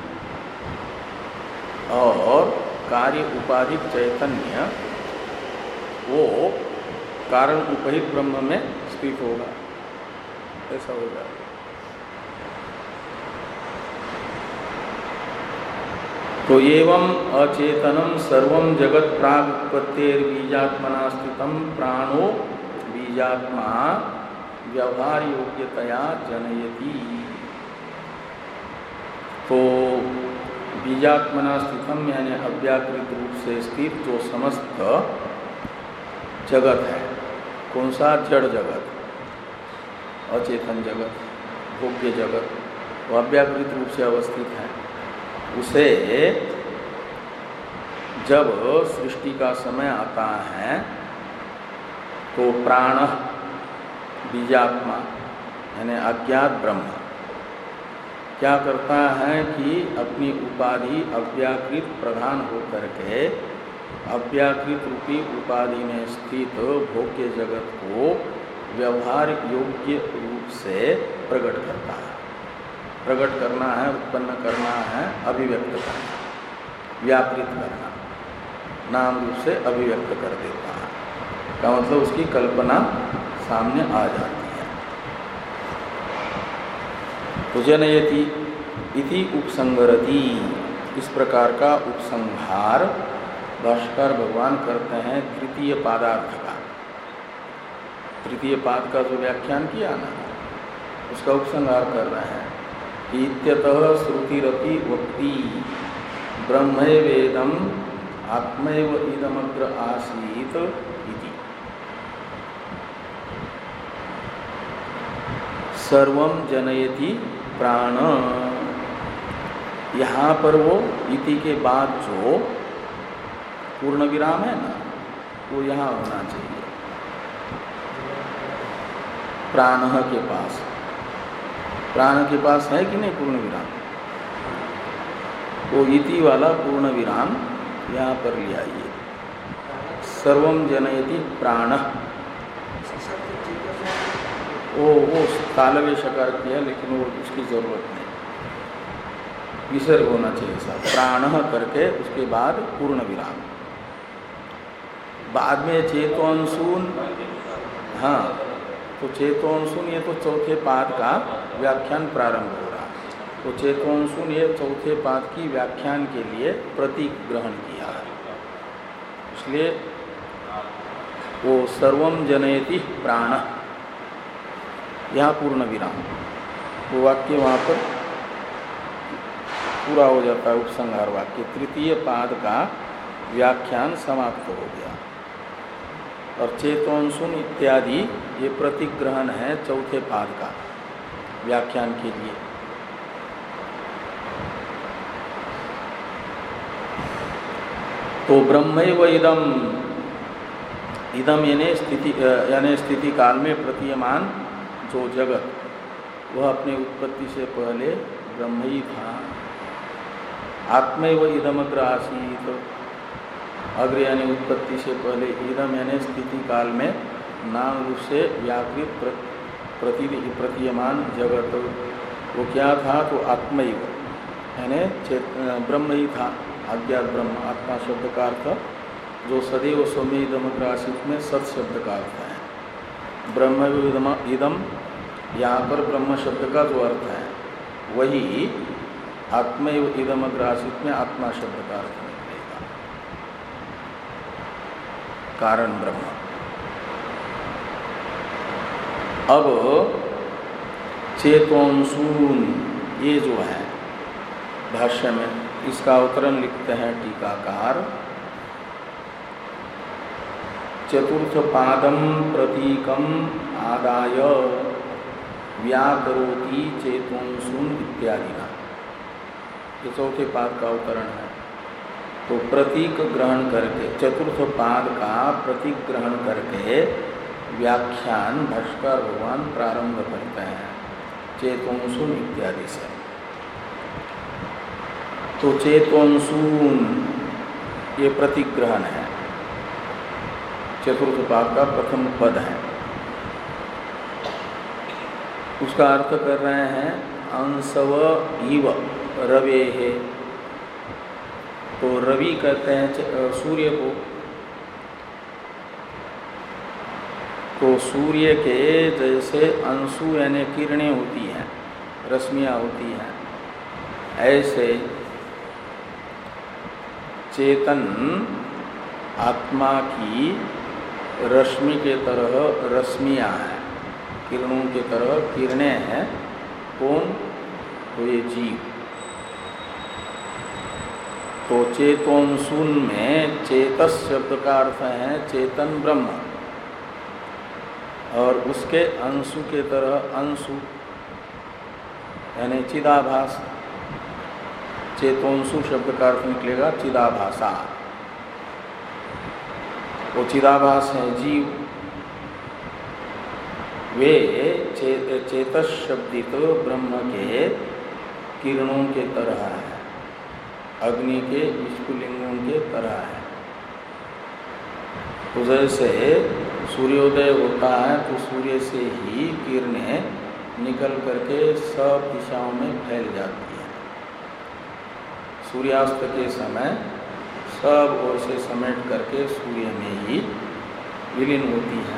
और कार्य उपाधि चैतन्य वो कारण उपहित ब्रह्म में स्थित होगा, ऐसा हो जाएगा। तो एवं अचेतनम सर्वम जगत प्राग उत्पत्तिर बीजात्मना स्थितम प्राणो बीजात्मा व्यवहार योग्यतया जनयति। तो बीजात्मना स्थितम यानी अव्याकृत रूप से स्थित जो समस्त जगत है, कौन सा? जड़ जगत, अचेतन जगत, भोग्य जगत, वो अव्याकृत रूप से अवस्थित है। उसे जब सृष्टि का समय आता है तो प्राण बीजात्मा यानी अज्ञात ब्रह्म क्या करता है कि अपनी उपाधि अव्याकृत प्रधान होकर के अव्याकृत रूपी उपाधि में स्थित भोग्य जगत को व्यवहार योग्य रूप से प्रकट करता है। प्रकट करना है, उत्पन्न करना है, अभिव्यक्त करना, व्यापृत करना, नाम रूप से अभिव्यक्त कर देता है का मतलब उसकी कल्पना सामने आ जाती है। तो जनयति इति उपसंगरति, इस प्रकार का उपसंहार भाष्यकार भगवान करते हैं तृतीय पादार्थ का। तृतीय पाद का जो व्याख्यान किया ना, उसका उपसंहार कर रहे हैं। इत्यतः श्रुतिरपि वक्ति ब्रह्मैवेदम आत्मैव इदमग्र आसीत इति। सर्वम जनयति प्राण, यहाँ पर वो इति के बाद जो पूर्ण विराम है ना, वो यहाँ होना चाहिए प्राण के पास। प्राण के पास है कि नहीं पूर्ण विराम? वो इति वाला पूर्ण विराम यहाँ पर ले आइए। सर्वम जनयति प्राण, वो वो तालव्य शकार किया लेकिन वो उसकी जरूरत नहीं, विसर्ग होना चाहिए साहब। प्राण करके उसके बाद पूर्ण विराम, बाद में चेतोंसून, हाँ तो चेतोंसून ये तो चौथे पाद का व्याख्यान प्रारंभ हो रहा है। तो चेतोंसुन ये चौथे पाद की व्याख्यान के लिए प्रतीक ग्रहण किया है, इसलिए वो सर्वम जनयति प्राण, यहाँ पूर्ण विराम, वो वाक्य वहाँ पर पूरा हो जाता है, उपसंहार वाक्य। तृतीय पाद का व्याख्यान समाप्त हो गया। और चेतोंसुन इत्यादि ये प्रतीक ग्रहण है चौथे पाद का व्याख्यान के लिए। तो ब्रह्मैव इदम, इदम यानी स्थिति यानी स्थिति काल में प्रतीयमान जो जगत वह अपने उत्पत्ति से पहले ब्रह्म ही था। आत्मैव इदमग्र आसीत, अग्र यानी उत्पत्ति से पहले, इदम यानी स्थिति काल में नाम रूप से व्याकृत प्रति प्रतीयमान जगत वो क्या था? तो आत्मैव यानी ब्रह्म ही था, अज्ञात ब्रह्म। आत्मा शब्द का अर्थ जो सदैव सौम्य इदमग्र आसीत में सत शब्द का अर्थ है। ब्रह्म इदम, इदम यहाँ पर ब्रह्म शब्द का जो अर्थ है वही आत्मैव इदमग्र आसीत में आत्मा शब्द का अर्थ निकलेगा, कारण ब्रह्म। अब चेतोंसुन ये जो है भाष्य में, इसका अवतरण लिखते हैं टीकाकार। चतुर्थ पादम प्रतीकम आदाय व्याकरोति चेतोंसुन इत्यादि ना, ये चौथे पाद का अवतरण है। तो प्रतीक ग्रहण करके, चतुर्थ पाद का प्रतीक ग्रहण करके व्याख्यान भाष्कर भगवान प्रारंभ करते हैं चेतोंसुन इत्यादि से। तो चेतोंसुन ये प्रतीक ग्रहण है, चतुर्थ पाद का प्रथम पद है। उसका अर्थ कर रहे हैं अंशव इव रवे है। तो रवि कहते हैं सूर्य को, तो सूर्य के जैसे अंशु यानी किरणें होती हैं, रश्मियाँ होती हैं, ऐसे चेतन आत्मा की रश्मि के तरह रश्मियाँ हैं, किरणों के तरह किरणें हैं। कौन? तो ये जीव। तो चेतोंसुन में चेतस शब्द का अर्थ है चेतन ब्रह्म, और उसके अंशु के तरह अंशु यानी चिदाभास। चेतोंसु शब्द का अर्थ निकलेगा चिदाभासा। वो चिदाभास है जीव, वे चे, चेतस शब्दित ब्रह्म के किरणों के तरह है, अग्नि के स्फुलिंगों के तरह है। तो जैसे सूर्योदय होता है तो सूर्य से ही किरणें निकल करके सब दिशाओं में फैल जाती है। सूर्यास्त के समय सब ओर से समेट करके सूर्य में ही विलीन होती हैं।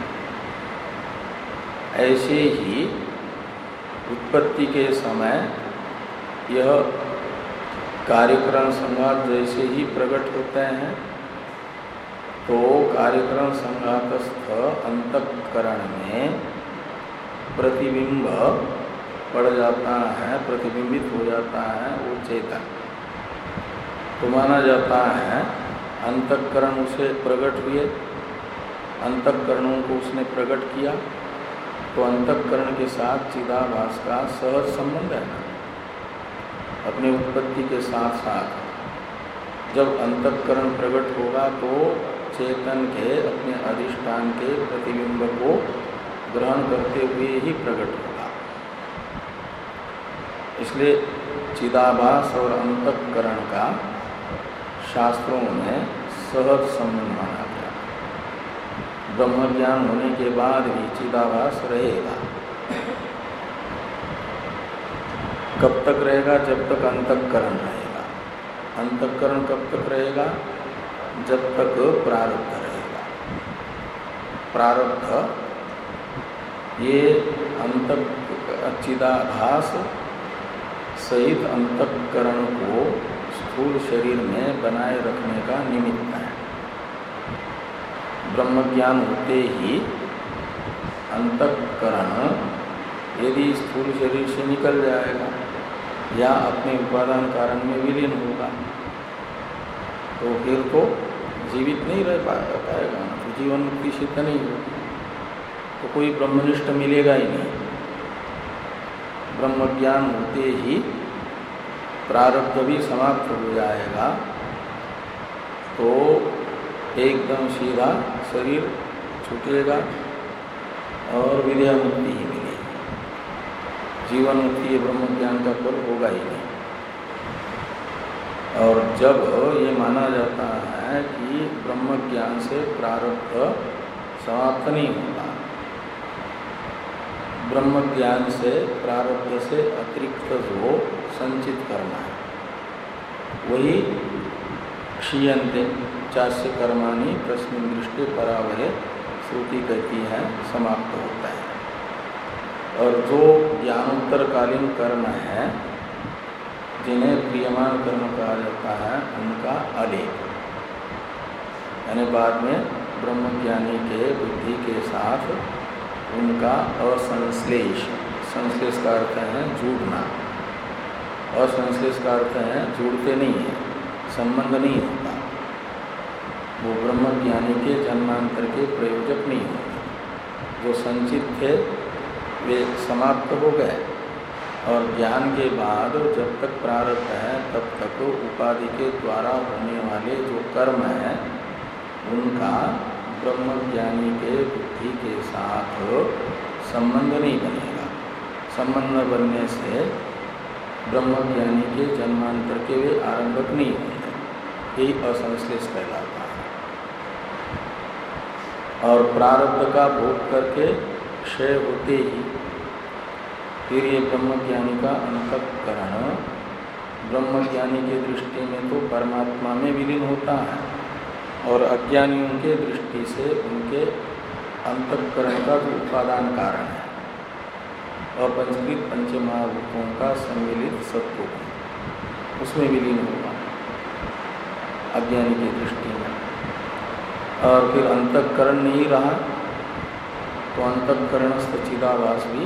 ऐसे ही उत्पत्ति के समय यह कार्यक्रम संघात जैसे ही प्रकट होते हैं, तो कार्यक्रम संघातस्थ अंतःकरण में प्रतिबिंब पड़ जाता है, प्रतिबिंबित हो जाता है वो चेतन। तो माना जाता है अंतःकरण उसे प्रकट हुए, अंतःकरणों को उसने प्रकट किया, तो अंतःकरण के साथ चिदाभास का सहज संबंध है ना, अपनी उत्पत्ति के साथ साथ। जब अंतःकरण प्रकट होगा तो चेतन के अपने अधिष्ठान के प्रतिबिंब को ग्रहण करते हुए ही प्रकट होगा। इसलिए चिदाभास और अंतःकरण का शास्त्रों में सहज संबंध माना गया। ब्रह्म ज्ञान होने के बाद भी चिदाभास रहेगा। कब तक रहेगा? जब तक अंतःकरण रहेगा। अंतःकरण कब तक रहेगा? जब तक प्रारब्ध रहेगा। प्रारब्ध ये अंत चिदाभास सहित अंतःकरण को स्थूल शरीर में बनाए रखने का निमित्त है। ब्रह्म ज्ञान होते ही अंतःकरण यदि स्थूल शरीर से निकल जाएगा या अपने उपादान कारण में विलीन होगा तो फिर तो जीवित नहीं रह पाएगा, तो जीवन मुक्ति सिद्ध नहीं होगी, तो कोई ब्रह्मनिष्ठ मिलेगा ही नहीं। ब्रह्म ज्ञान होते ही प्रारब्ध भी समाप्त हो जाएगा तो एकदम सीधा शरीर छूटेगा और विद्या मुक्ति ही मिलेगी। जीवन मुक्ति ये ब्रह्म ज्ञान का फल होगा ही नहीं। और जब ये माना जाता है कि ब्रह्म ज्ञान से प्रारब्ध समाप्त नहीं होता, ब्रह्म ज्ञान से प्रारब्ध से अतिरिक्त जो संचित करना है वही क्षीयन्ते चास्य कर्माणि तस्मिन् दृष्टि परावरे श्रुति कहती है समाप्त होता है। और जो ज्ञानोत्तरकालीन कर्म है जिन्हें प्रियमान कर्म कहा जाता है उनका अलेप, यानी बाद में ब्रह्मज्ञानी के बुद्धि के साथ उनका असंश्लेष, संश्लेष का अर्थ है जुड़ना, असंश्लेष का अर्थ है जुड़ते नहीं है, संबंध नहीं होता, वो ब्रह्मज्ञानी के जन्मांतर के प्रयोजक नहीं होते। जो संचित थे वे समाप्त हो गए और ज्ञान के बाद जब तक प्रारब्ध है तब तक उपाधि के द्वारा होने वाले जो कर्म है उनका ब्रह्मज्ञानी के बुद्धि के साथ संबंध नहीं बनेगा। संबंध बनने से ब्रह्मज्ञानी के जन्मांतर के वे आरंभक नहीं होंगे, यही असंश्लेष कहलाता है। और प्रारब्ध का भोग करके क्षय होते ही फिर ये ब्रह्मज्ञानी का अंतःकरण ब्रह्मज्ञानी के दृष्टि में तो परमात्मा में विलीन होता है और अज्ञानियों के दृष्टि से उनके अंतःकरण का जो उपादान कारण है और पंचकृत पंचमहाभूतों का सम्मिलित सत्व उसमें विलीन होगा अज्ञानी की दृष्टि में। और फिर अंतःकरण नहीं रहा तो अंतःकरणस्थ चिदाभास भी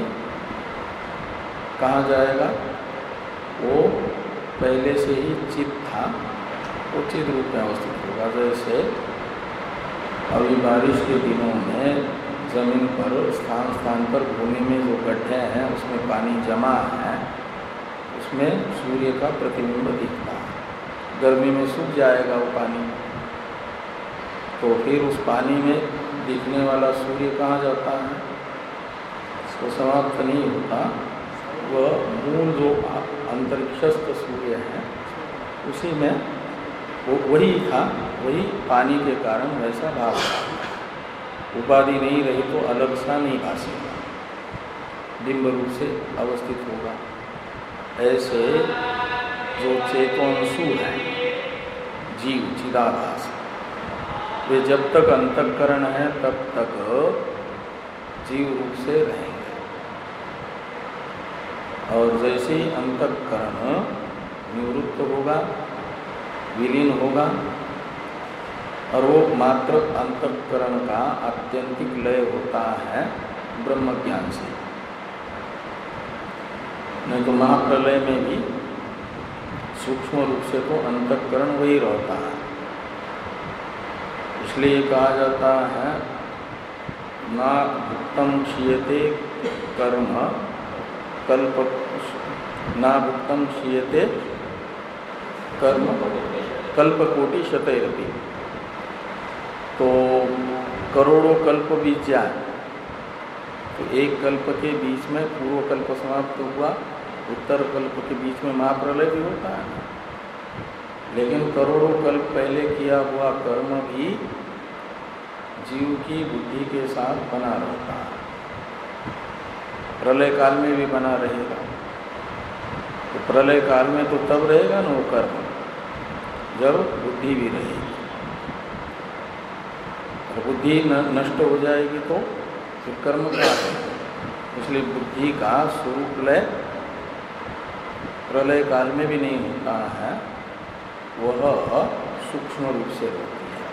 कहाँ जाएगा? वो पहले से ही चित्त था, वो चित्त रूप में अवस्थित होगा। जैसे अभी बारिश के दिनों में जमीन पर स्थान स्थान पर भूमि में जो गड्ढे हैं उसमें पानी जमा है, उसमें सूर्य का प्रतिबिंब दिखता है। गर्मी में सूख जाएगा वो पानी, तो फिर उस पानी में दिखने वाला सूर्य कहाँ जाता है? वो समाप्त नहीं होता, वह मूल जो अंतरिक्षस्थ सूर्य है उसी में वो वही था, वही पानी के कारण वैसा भाग रहा। उपाधि नहीं रही तो अलग सा नहीं भासेगा, बिंब रूप से अवस्थित होगा। ऐसे जो चेतोंसु है जीव चिदाभास, वे जब तक अंतःकरण है तब तक जीव रूप से रहेंगे और जैसे ही अंतःकरण निवृत्त होगा, विलीन होगा और वो मात्र अंतःकरण का आत्यंतिक लय होता है ब्रह्म ज्ञान से। नहीं तो महाप्रलय में भी सूक्ष्म रूप से तो अंतःकरण वही रहता है। इसलिए कहा जाता है ना भुक्तम क्षीयते कर्म कल्प, ना भुक्तम क्षीयते कर्म कल्पकोटि शतैरपि। तो करोड़ों कल्प बीत जाए तो एक कल्प के बीच में पूर्व कल्प समाप्त हुआ, उत्तर कल्प के बीच में महाप्रलय भी होता है, लेकिन करोड़ों कल्प पहले किया हुआ कर्म भी जीव की बुद्धि के साथ बना रहता है, प्रलय काल में भी बना रहेगा। तो प्रलय काल में तो तब रहेगा ना वो कर्म जब बुद्धि भी रहेगी, और बुद्धि नष्ट हो जाएगी तो फिर कर्म क्या है। इसलिए बुद्धि का स्वरूप लय प्रलय काल में भी नहीं होता है, वह सूक्ष्म रूप से होती है।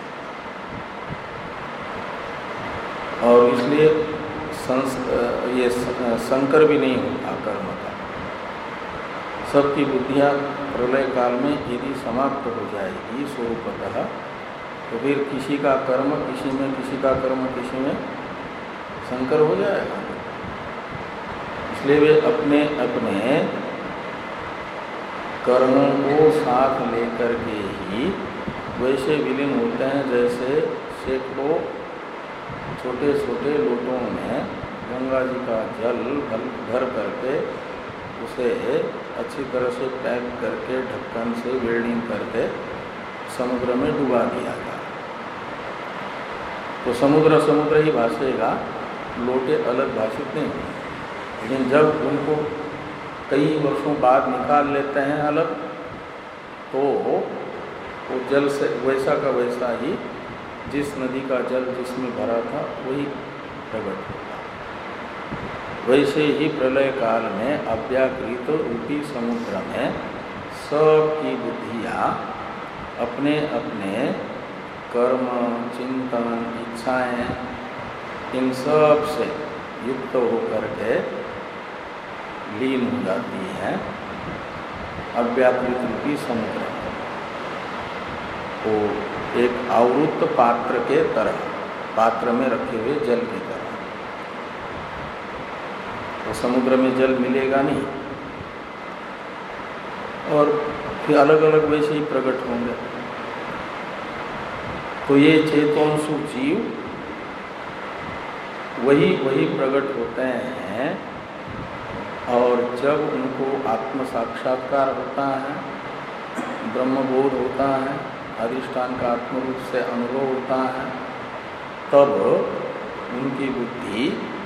और इसलिए संस ये संकर भी नहीं होता कर्म का। सबकी बुद्धियाँ प्रलय काल में यदि समाप्त हो जाएगी स्वरूपतः, तो फिर किसी का कर्म किसी में, किसी का कर्म किसी में संकर हो जाएगा। इसलिए वे अपने अपने कर्मों को साथ लेकर के ही वैसे विलीन होते हैं जैसे सैकड़ों छोटे छोटे लोटों में गंगा जी का जल भर भर करके उसे अच्छी तरह से पैक करके ढक्कन से वेल्डिंग करके समुद्र में डुबा दिया गया। तो समुद्र समुद्र ही भासेगा, लोटे अलग भाषित नहीं होंगे। लेकिन जब उनको कई वर्षों बाद निकाल लेते हैं अलग, तो वो जल से वैसा का वैसा ही जिस नदी का जल जिसमें भरा था वही प्रकट होगा। वैसे ही प्रलय काल में अव्याकृत रूपी समुद्र में सबकी बुद्धियाँ अपने अपने कर्म, चिंतन, इच्छाएं, इन सब से युक्त होकर के लीन हो जाती हैं अव्याकृत रूपी समुद्र। तो एक आवृत पात्र के तरह, पात्र में रखे हुए जल की तरह। तो समुद्र में जल मिलेगा नहीं, और फिर अलग अलग वैसे ही प्रकट होंगे। तो ये चेतोंसु जीव वही वही प्रकट होते हैं, और जब उनको आत्म साक्षात्कार होता है, ब्रह्मबोध होता है, अधिष्ठान का आत्मरूप से अनुभव होता है, तब उनकी बुद्धि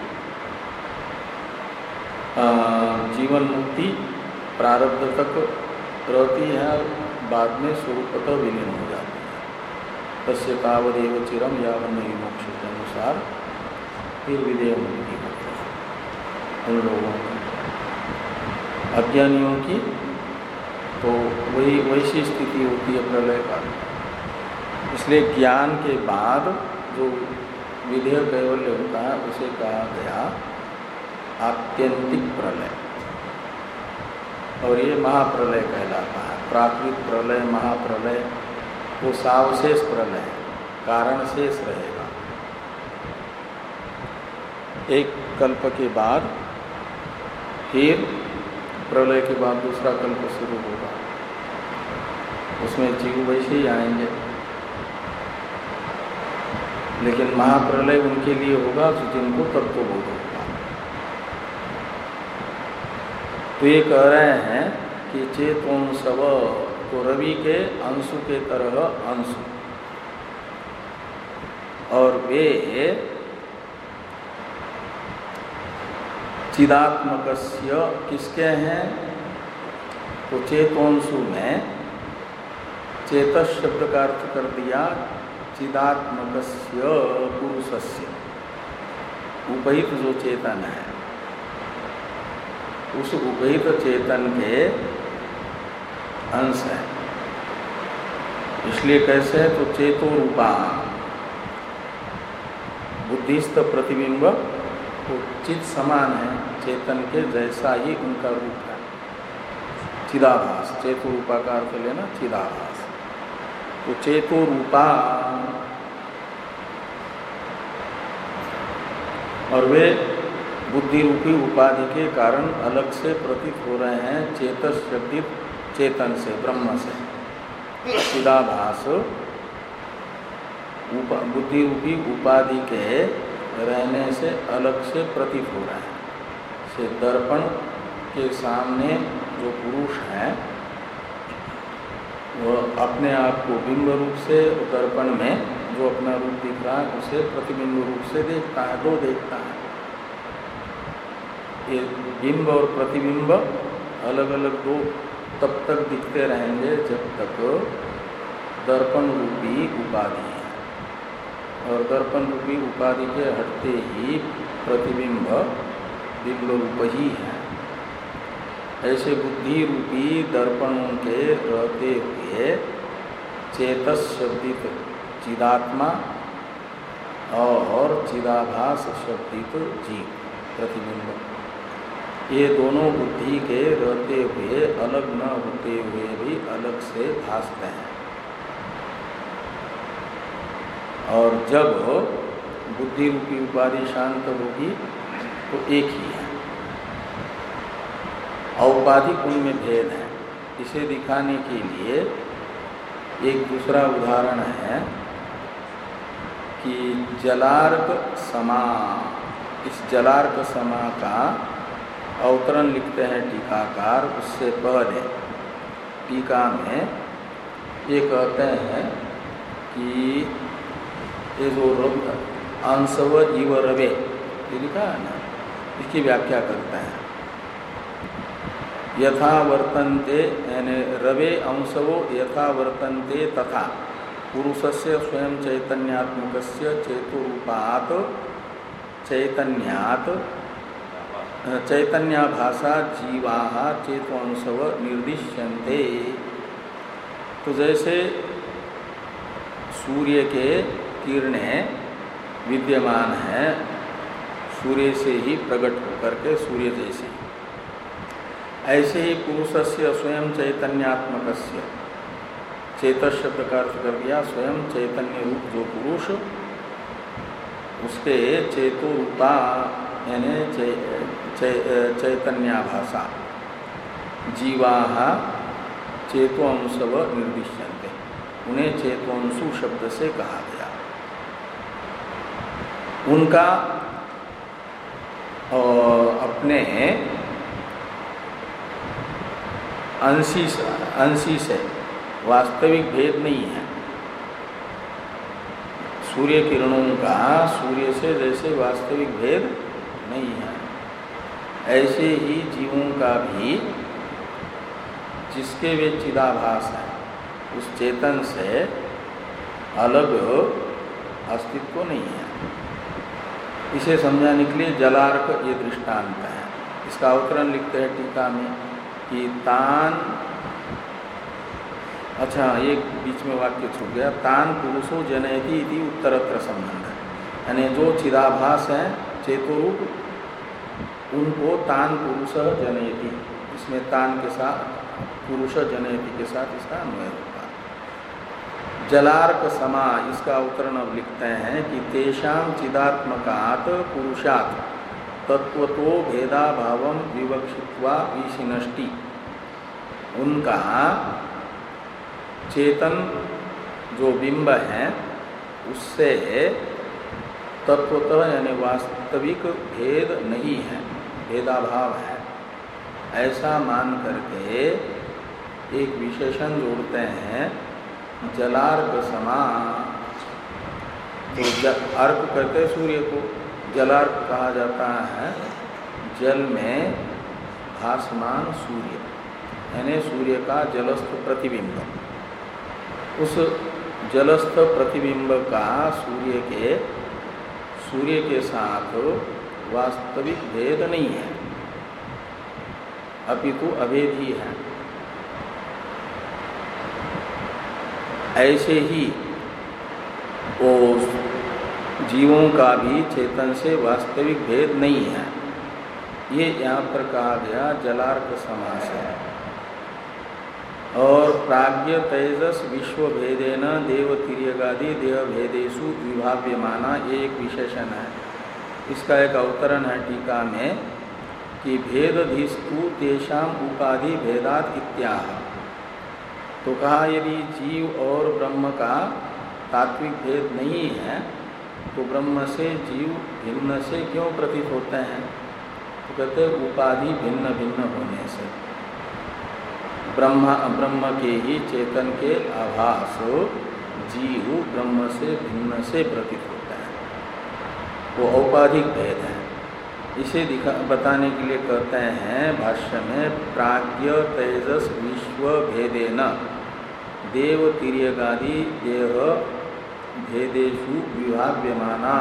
जीवन मुक्ति प्रारब्ध तक रहती है, बाद में स्वरूपतः विलीन हो जाती है। तस्य तावदेव चिरम यावन्न विमोक्ष के अनुसार फिर विदेह मुक्ति होती है उन लोगों की। अज्ञानियों की तो वही वैसी स्थिति होती है प्रलय काल। इसलिए ज्ञान के बाद जो विधेय कैवल्य होता है उसे कहा गया आत्यंतिक प्रलय, और ये महाप्रलय कहलाता है। प्राकृत प्रलय, महाप्रलय वो सावशेष प्रलय है, कारण शेष रहेगा। एक कल्प के बाद फिर प्रलय के बाद दूसरा कल्प शुरू होगा, उसमें जीव वैसे ही आएंगे। लेकिन महाप्रलय उनके लिए होगा जिनको तत्वबोध होगा। तो ये कह रहे हैं कि चेतोंसव, तो रवि के अंशु के तरह अंशु, और वे चिदात्मकस्य किसके हैं? तो चेतोंसु में चेतस शब्द का अर्थ कर दिया चिदात्मकस्य पुरुषस्य, उपहित जो चेतन है उस उपहित चेतन के अंश है। इसलिए कैसे है? तो चेतो रूपा बुद्धिस्थ प्रतिबिंब तो चित समान है, चेतन के जैसा ही उनका रूप है। चिदाभास, चेतो रूपा का अर्थ लेना चिदाभास। तो चेतो रूपा, और वे बुद्धि रूपी उपाधि के कारण अलग से प्रतीत हो रहे हैं चेतस शब्दित चेतन से, ब्रह्म से। चिदाभास बुद्धि रूपी उपाधि के रहने से अलग से प्रतीत हो रहे हैं। से दर्पण के सामने जो पुरुष है वह अपने आप को बिंब रूप से, दर्पण में जो अपना रूप दिख रहा है उसे प्रतिबिंब रूप से देखता है, दो देखता है। ये बिंब और प्रतिबिंब अलग अलग दो तब तक दिखते रहेंगे जब तक दर्पण रूपी उपाधि है, और दर्पण रूपी उपाधि के हटते ही प्रतिबिंब बिंब रूप ही है। ऐसे बुद्धि रूपी दर्पणों के रहते हुए चेतस शब्दित चिदात्मा और चिदाभास शब्दित जीव प्रतिबिंब, ये दोनों बुद्धि के रहते हुए अलग न होते हुए भी अलग से भासते हैं। और जब बुद्धि रूपी उपाधि शांत होगी तो एक ही है, औपाधिक उनमें भेद है। इसे दिखाने के लिए एक दूसरा उदाहरण है कि जलार्क समा, इस जलार्क समा का अवतरण लिखते हैं टीकाकार। उससे पहले टीका में ये कहते हैं कि ये जो अंशव जीव रवे ये लिखा है ना, इसकी व्याख्या करते हैं। यथा वर्तन्ते यानी रवे अंशवो यथा वर्तन्ते तथा पुरुषस्य स्वयं चैतन्यात्मकस्य चेतोरूपात् चैतन्यात् चैतन्याभासा जीवाः चेतोंशव निर्दिश्यन्ते। तो जैसे सूर्य के किरणें विद्यमान हैं सूर्य से ही प्रकट होकर के सूर्य जैसे, ऐसे ही पुरुषस्य स्वयं चैतन्यात्मकस्य, चेतस शब्द का अर्थ कर दिया स्वयं चैतन्य रूप जो पुरुष, उसके चेतो रूपा यानी चैतन्याभासा जीवाः चेतोंशव निर्दिश्यन्ते, उन्हें चेतोंशु शब्द से कहा गया। उनका अपने अंशी अंशी से वास्तविक भेद नहीं है। सूर्य किरणों का सूर्य से जैसे वास्तविक भेद नहीं है, ऐसे ही जीवों का भी जिसके वे चिदाभास है उस चेतन से अलग अस्तित्व नहीं है। इसे समझाने के लिए जलार्क ये दृष्टांत है। इसका अवतरण लिखते हैं टीका में कि तान, अच्छा एक बीच में वाक्य छूट गया, तान पुरुषो जनयति इति उत्तरत्र संबंध है, यानी जो चिदाभास है चेतोरूप उनको तान पुरुष जनयति, इसमें तान के साथ पुरुष जनयति के साथ इसका अन्वय होगा। जलार्क समा, इसका अवतरण अब लिखते हैं कि तेषां चिदात्मकात् पुरुषात् तत्वतो भेदाभावं विवक्षित्वा विशिनष्टि, उनका चेतन जो बिंब है उससे तत्वतः यानी वास्तविक भेद नहीं है, भेदाभाव है, ऐसा मान करके एक विशेषण जोड़ते हैं जलार्क समा। तो अर्क कहते सूर्य को, जलार्क कहा जाता है जल में भासमान सूर्य, यानी सूर्य का जलस्थ प्रतिबिंब। उस जलस्थ प्रतिबिंब का सूर्य के सूर्य के साथ वास्तविक भेद नहीं है, अपितु अभेद ही है। ऐसे ही वो जीवों का भी चेतन से वास्तविक भेद नहीं है। ये यहाँ पर कहा गया जलार्क समास है। और प्राज्ञ तेजस विश्व भेदेन देव तिर्यगादि देव भेदेशु विभाव्यमाना, ये एक विशेषण है। इसका एक अवतरण है टीका में कि भेदधिस्तु तेषाम उपाधि भेदात इत्याह। तो कहा यदि जीव और ब्रह्म का तात्विक भेद नहीं है तो ब्रह्म से जीव भिन्न से क्यों प्रतीत होते हैं? तो कहते उपाधि भिन्न भिन्न होने से, ब्रह्म ब्रह्म के ही चेतन के आभास जीव ब्रह्म से भिन्न से प्रतीत होता है, वो औपाधिक भेद है। इसे दिखा बताने के लिए कहते हैं भाष्य में प्राज्ञ तेजस विश्व भेदेन देव तिर्यगादि देह भेदेषु विभाव्यमाना।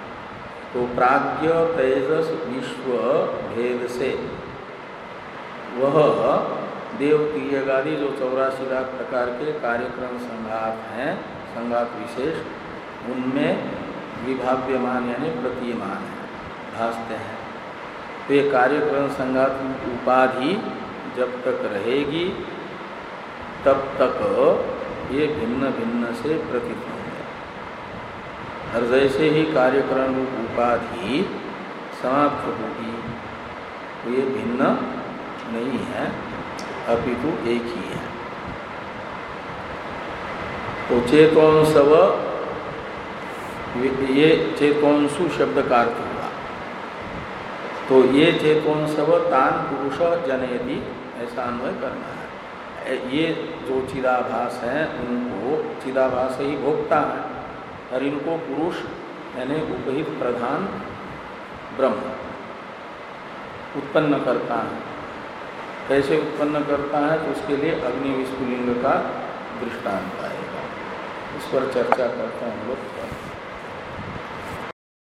तो प्राज्ञ तेजस विश्व भेद से वह देव क्रियगादि जो चौरासी लाख प्रकार के कार्यक्रम संघात हैं, संघात विशेष, उनमें विभाव्यमान यानी प्रतीयमान है, भासते हैं। तो ये कार्यक्रम संघात उपाधि जब तक रहेगी तब तक ये भिन्न भिन्न से प्रतीत होंगे। और जैसे ही कार्यक्रम उपाधि समाप्त होगी तो ये भिन्न नहीं है, अपितु एक ही है। तो चेतोंसव, ये चेतोंसु शब्द का अर्थ हुआ। तो ये चेतोंसव तान पुरुष जनयति, ऐसा अन्वय करना है। ये जो चिदाभास है उनको, चिदाभास ही भोगता है और इनको पुरुष यानी उपहित प्रधान ब्रह्म उत्पन्न करता है। कैसे उत्पन्न करता है तो उसके लिए अग्नि विस्फुलिंग का दृष्टांत आएगा, इस पर चर्चा करते हैं हम लोग।